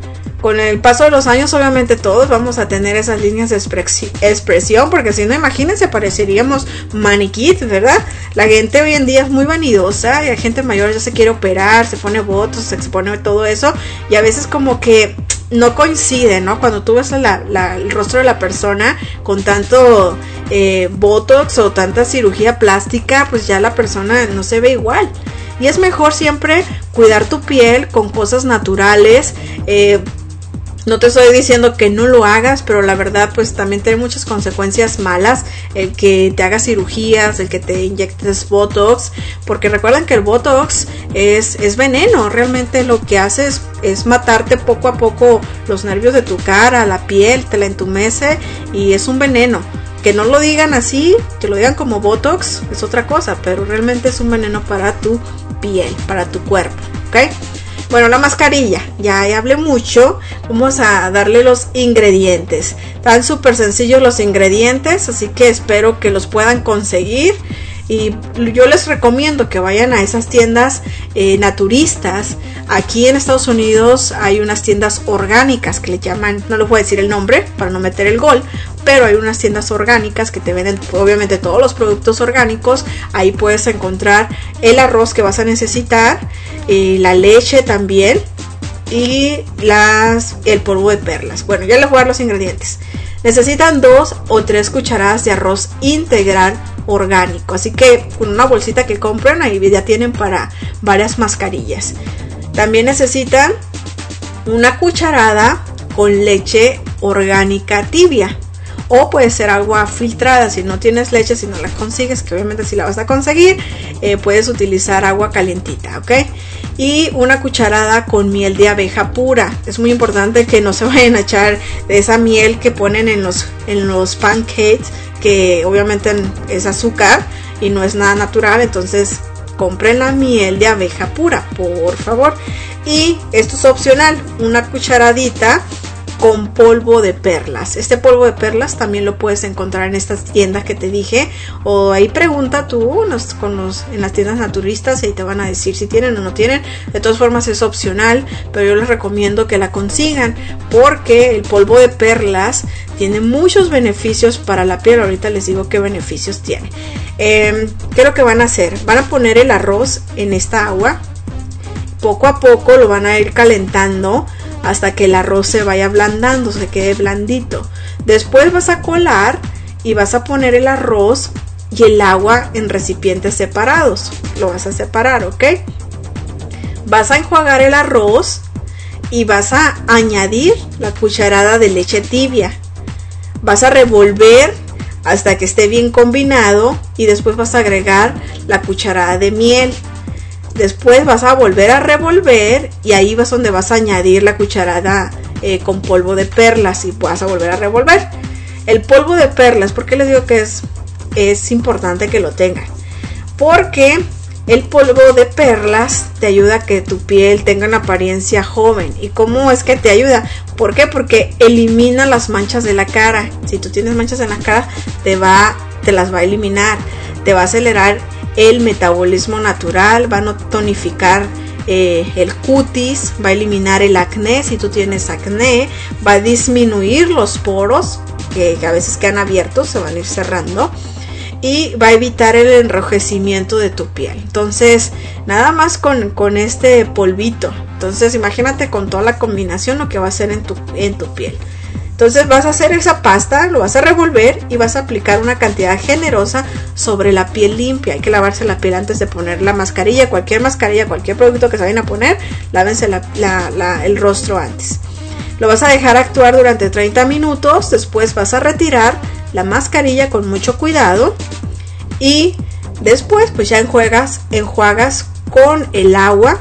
Con el paso de los años obviamente todos vamos a tener esas líneas de expresión, porque si no, imagínense, pareceríamos maniquíes, ¿verdad? La gente hoy en día es muy vanidosa y la gente mayor ya se quiere operar, se pone botox, se pone todo eso, y a veces como que no coincide, ¿no? Cuando tú ves la, la, el rostro de la persona con tanto eh, botox o tanta cirugía plástica, pues ya la persona no se ve igual. Y es mejor siempre cuidar tu piel con cosas naturales. eh, No te estoy diciendo que no lo hagas, pero la verdad pues también tiene muchas consecuencias malas el que te hagas cirugías, el que te inyectes botox, porque recuerden que el botox es, es veneno. Realmente lo que hace es, es matarte poco a poco los nervios de tu cara, la piel, te la entumece y es un veneno. Que no lo digan así, que lo digan como botox es otra cosa, pero realmente es un veneno para tu piel, para tu cuerpo, ¿ok? Bueno, la mascarilla, ya, ya hablé mucho. Vamos a darle los ingredientes. Están súper sencillos los ingredientes, así que espero que los puedan conseguir. Y yo les recomiendo que vayan a esas tiendas eh, naturistas. Aquí en Estados Unidos hay unas tiendas orgánicas que le llaman, no les voy a decir el nombre para no meter el gol, pero hay unas tiendas orgánicas que te venden obviamente todos los productos orgánicos. Ahí puedes encontrar el arroz que vas a necesitar, eh, la leche también y las, el polvo de perlas. Bueno, ya les voy a dar los ingredientes. Necesitan dos o tres cucharadas de arroz integral orgánico, así que con una bolsita que compren ahí ya tienen para varias mascarillas. También necesitan una cucharada con leche orgánica tibia, o puede ser agua filtrada. Si no tienes leche, si no la consigues, que obviamente si la vas a conseguir, eh, puedes utilizar agua calientita, ¿ok? Y una cucharada con miel de abeja pura. Es muy importante que no se vayan a echar de esa miel que ponen en los, en los pancakes, que obviamente es azúcar y no es nada natural. Entonces compren la miel de abeja pura, por favor. Y esto es opcional, una cucharadita con polvo de perlas. Este polvo de perlas también lo puedes encontrar en estas tiendas que te dije, o ahí pregunta tú los, con los, en las tiendas naturistas y ahí te van a decir si tienen o no tienen. De todas formas es opcional, pero yo les recomiendo que la consigan porque el polvo de perlas tiene muchos beneficios para la piel. Ahorita les digo qué beneficios tiene. Eh, ¿Qué es lo que van a hacer? Van a poner el arroz en esta agua. Poco a poco lo van a ir calentando hasta que el arroz se vaya ablandando, se quede blandito. Después vas a colar y vas a poner el arroz y el agua en recipientes separados. Lo vas a separar, ¿ok? Vas a enjuagar el arroz y vas a añadir la cucharada de leche tibia. Vas a revolver hasta que esté bien combinado y después vas a agregar la cucharada de miel. Después vas a volver a revolver y ahí vas donde vas a añadir la cucharada eh, con polvo de perlas y vas a volver a revolver. El polvo de perlas, ¿por qué les digo que es, es importante que lo tengan? Porque el polvo de perlas te ayuda a que tu piel tenga una apariencia joven. ¿Y cómo es que te ayuda? ¿Por qué? Porque elimina las manchas de la cara. Si tú tienes manchas en la cara, te, va, te las va a eliminar. Te va a acelerar el metabolismo natural, va a tonificar eh, el cutis, va a eliminar el acné si tú tienes acné, va a disminuir los poros que, que a veces quedan abiertos, se van a ir cerrando y va a evitar el enrojecimiento de tu piel. Entonces nada más con, con este polvito, entonces imagínate con toda la combinación lo que va a hacer en tu, en tu piel. Entonces vas a hacer esa pasta, lo vas a revolver y vas a aplicar una cantidad generosa sobre la piel limpia. Hay que lavarse la piel antes de poner la mascarilla, cualquier mascarilla, cualquier producto que se vayan a poner, lávense la, la, la, el rostro antes. Lo vas a dejar actuar durante treinta minutos, después vas a retirar la mascarilla con mucho cuidado y después pues ya enjuagas, enjuagas con el agua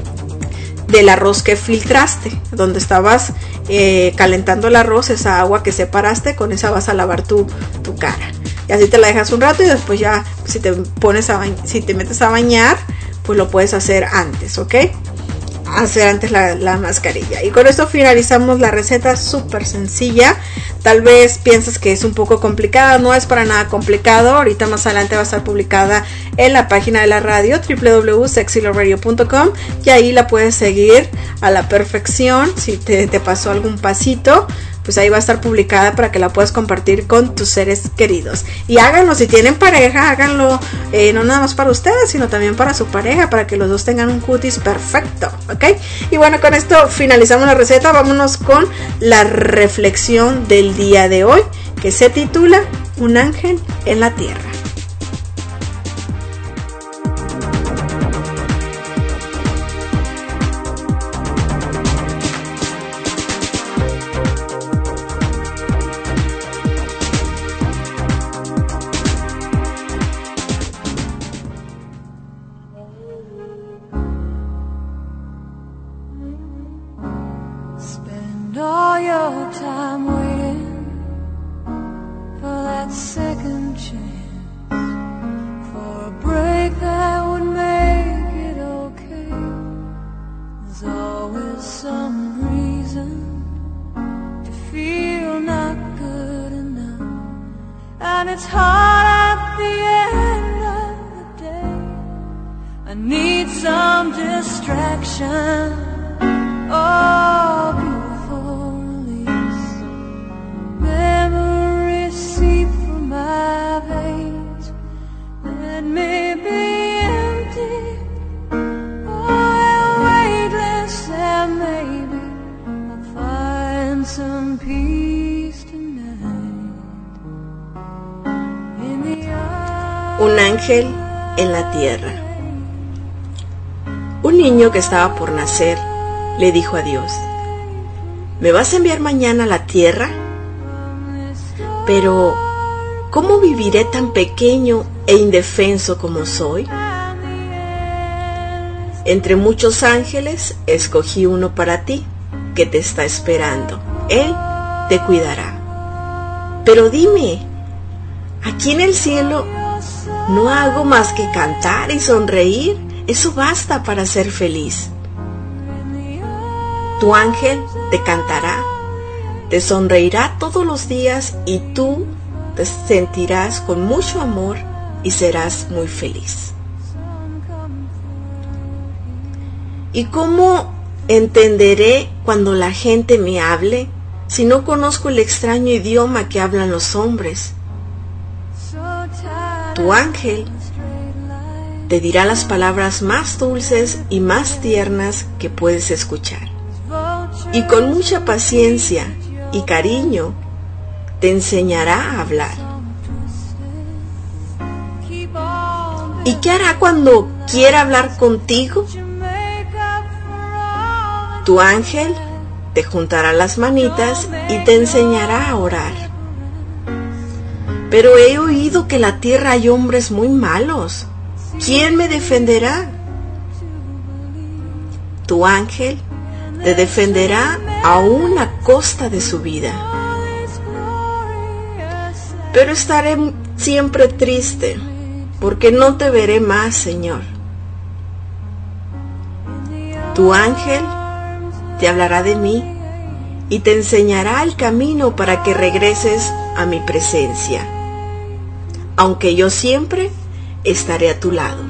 del arroz que filtraste, donde estabas eh, calentando el arroz, esa agua que separaste, con esa vas a lavar tu, tu cara. Y así te la dejas un rato y después ya si te pones a ba- si te metes a bañar, pues lo puedes hacer antes, ¿ok? Hacer antes la, la mascarilla. Y con esto finalizamos la receta, súper sencilla. Tal vez piensas que es un poco complicada, no es para nada complicado. Ahorita más adelante va a estar publicada en la página de la radio doble u doble u doble u punto sexy love radio punto com y ahí la puedes seguir a la perfección. Si te, te pasó algún pasito, pues ahí va a estar publicada para que la puedas compartir con tus seres queridos. Y háganlo, si tienen pareja, háganlo eh, no nada más para ustedes, sino también para su pareja, para que los dos tengan un cutis perfecto, ¿ok? Y bueno, con esto finalizamos la receta. Vámonos con la reflexión del día de hoy, que se titula Un ángel en la tierra. All your time waiting for that second chance, for a break that would make it okay. There's always some reason to feel not good enough, and it's hard at the end of the day. I need some distraction. Oh, beautiful release. Memories seep from my veins. Let me be empty. Oh, weightless, and maybe I'll find some peace tonight. In the Un ángel en la tierra. Un niño que estaba por nacer le dijo a Dios: ¿me vas a enviar mañana a la tierra? Pero, ¿cómo viviré tan pequeño e indefenso como soy? Entre muchos ángeles, escogí uno para ti, que te está esperando. Él te cuidará. Pero dime, aquí en el cielo no hago más que cantar y sonreír. Eso basta para ser feliz. Tu ángel te cantará, te sonreirá todos los días y tú te sentirás con mucho amor y serás muy feliz. ¿Y cómo entenderé cuando la gente me hable si no conozco el extraño idioma que hablan los hombres? Tu ángel te dirá las palabras más dulces y más tiernas que puedes escuchar. Y con mucha paciencia y cariño te enseñará a hablar. ¿Y qué hará cuando quiera hablar contigo? Tu ángel te juntará las manitas y te enseñará a orar. Pero he oído que en la tierra hay hombres muy malos. ¿Quién me defenderá? Tu ángel te defenderá aún a costa de su vida. Pero estaré siempre triste, porque no te veré más, Señor. Tu ángel te hablará de mí y te enseñará el camino para que regreses a mi presencia, aunque yo siempre estaré a tu lado.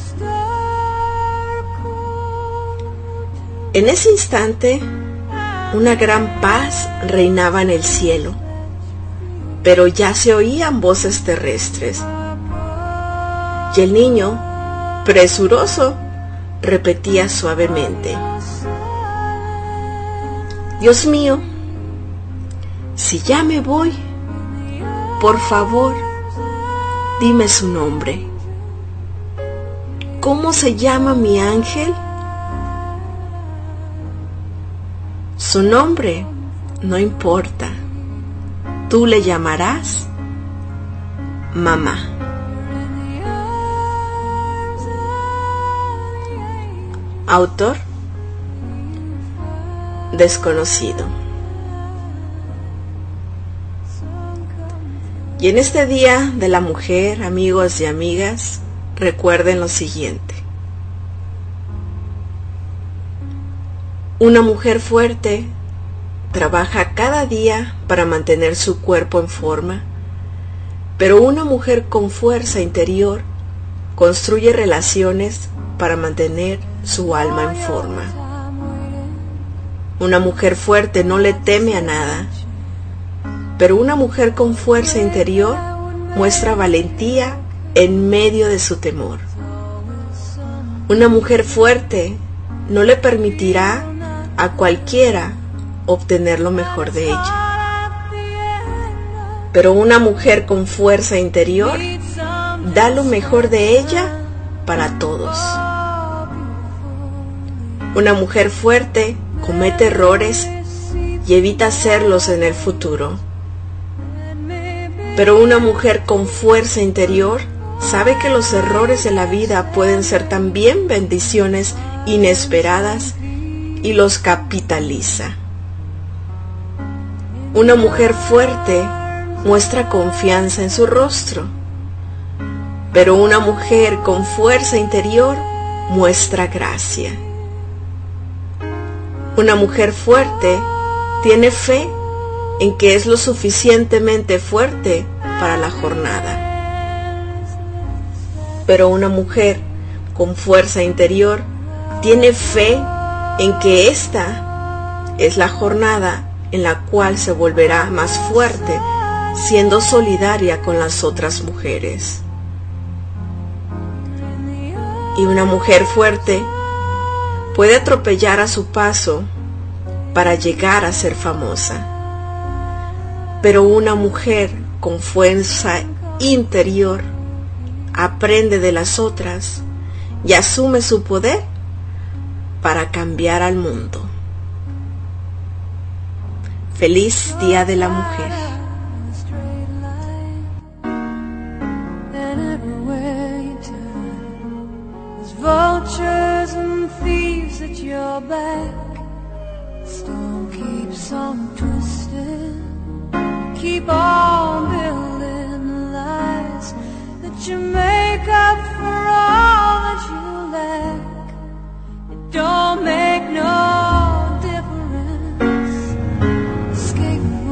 En ese instante, una gran paz reinaba en el cielo, pero ya se oían voces terrestres. Y el niño, presuroso, repetía suavemente: Dios mío, si ya me voy, por favor, dime su nombre. ¿Cómo se llama mi ángel? Su nombre no importa. Tú le llamarás mamá. Autor desconocido. Y en este Día de la Mujer, amigos y amigas, recuerden lo siguiente: una mujer fuerte trabaja cada día para mantener su cuerpo en forma, pero una mujer con fuerza interior construye relaciones para mantener su alma en forma. Una mujer fuerte no le teme a nada, pero una mujer con fuerza interior muestra valentía en medio de su temor. Una mujer fuerte no le permitirá a cualquiera obtener lo mejor de ella, pero una mujer con fuerza interior da lo mejor de ella para todos. Una mujer fuerte comete errores y evita hacerlos en el futuro, pero una mujer con fuerza interior sabe que los errores de la vida pueden ser también bendiciones inesperadas y los capitaliza. Una mujer fuerte muestra confianza en su rostro, pero una mujer con fuerza interior muestra gracia. Una mujer fuerte tiene fe en que es lo suficientemente fuerte para la jornada, pero una mujer con fuerza interior tiene fe en que esta es la jornada en la cual se volverá más fuerte, siendo solidaria con las otras mujeres. Y una mujer fuerte puede atropellar a su paso para llegar a ser famosa, pero una mujer con fuerza interior aprende de las otras y asume su poder para cambiar al mundo. Feliz Día de la Mujer. Vultures and thieves at your back. Storm keeps on twisting. Keep on building lies that you make up for all that you lack. It don't make no difference. Escape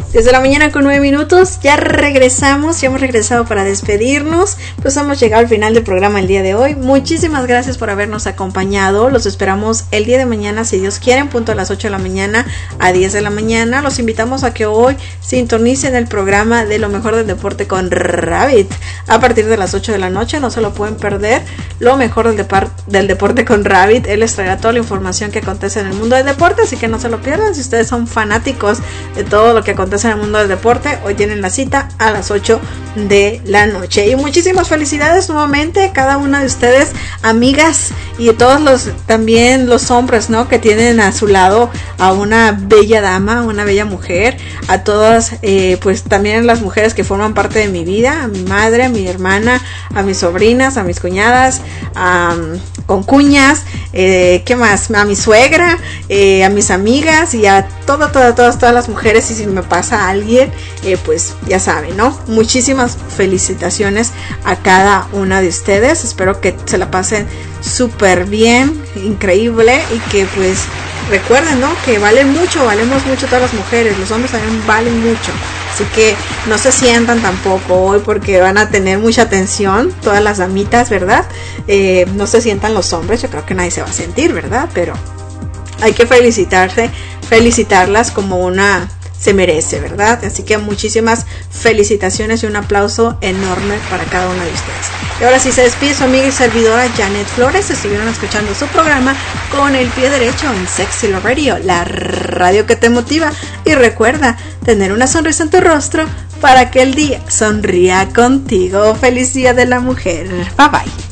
diez de la mañana con nueve minutos, ya regresamos, ya hemos regresado para despedirnos, pues hemos llegado al final del programa el día de hoy. Muchísimas gracias por habernos acompañado, los esperamos el día de mañana, si Dios quiere, en punto a las ocho de la mañana a diez de la mañana. Los invitamos a que hoy sintonicen el programa de lo mejor del deporte con Rabbit, a partir de las ocho de la noche, no se lo pueden perder, lo mejor del, depar- del deporte con Rabbit. Él les traerá toda la información que acontece en el mundo del deporte, así que no se lo pierdan. Si ustedes son fanáticos de todo lo que acontece en el mundo del deporte, hoy tienen la cita a las ocho de la noche. Y muchísimas felicidades nuevamente a cada una de ustedes, amigas, y a todos los, también los hombres, ¿no?, que tienen a su lado a una bella dama, una bella mujer, a todas, eh, pues también las mujeres que forman parte de mi vida, a mi madre, a mi hermana, a mis sobrinas, a mis cuñadas, a concuñas, eh, ¿qué más?, a mi suegra, eh, a mis amigas y a todas, todas, todas, todas las mujeres. Y si me pasa a alguien, eh, pues ya saben, ¿no? Muchísimas felicitaciones a cada una de ustedes. Espero que se la pasen súper bien, increíble, y que pues recuerden, ¿no?, que valen mucho, valemos mucho todas las mujeres, los hombres también valen mucho. Así que no se sientan tampoco hoy porque van a tener mucha atención todas las damitas, ¿verdad? Eh, no se sientan los hombres, yo creo que nadie se va a sentir, ¿verdad? Pero hay que felicitarse, felicitarlas como una se merece, ¿verdad? Así que muchísimas felicitaciones y un aplauso enorme para cada una de ustedes. Y ahora sí se despide su amiga y servidora Janet Flores. Estuvieron escuchando su programa Con el Pie Derecho en Sexy Love Radio, la radio que te motiva. Y recuerda tener una sonrisa en tu rostro para que el día sonría contigo. Feliz Día de la Mujer. Bye bye.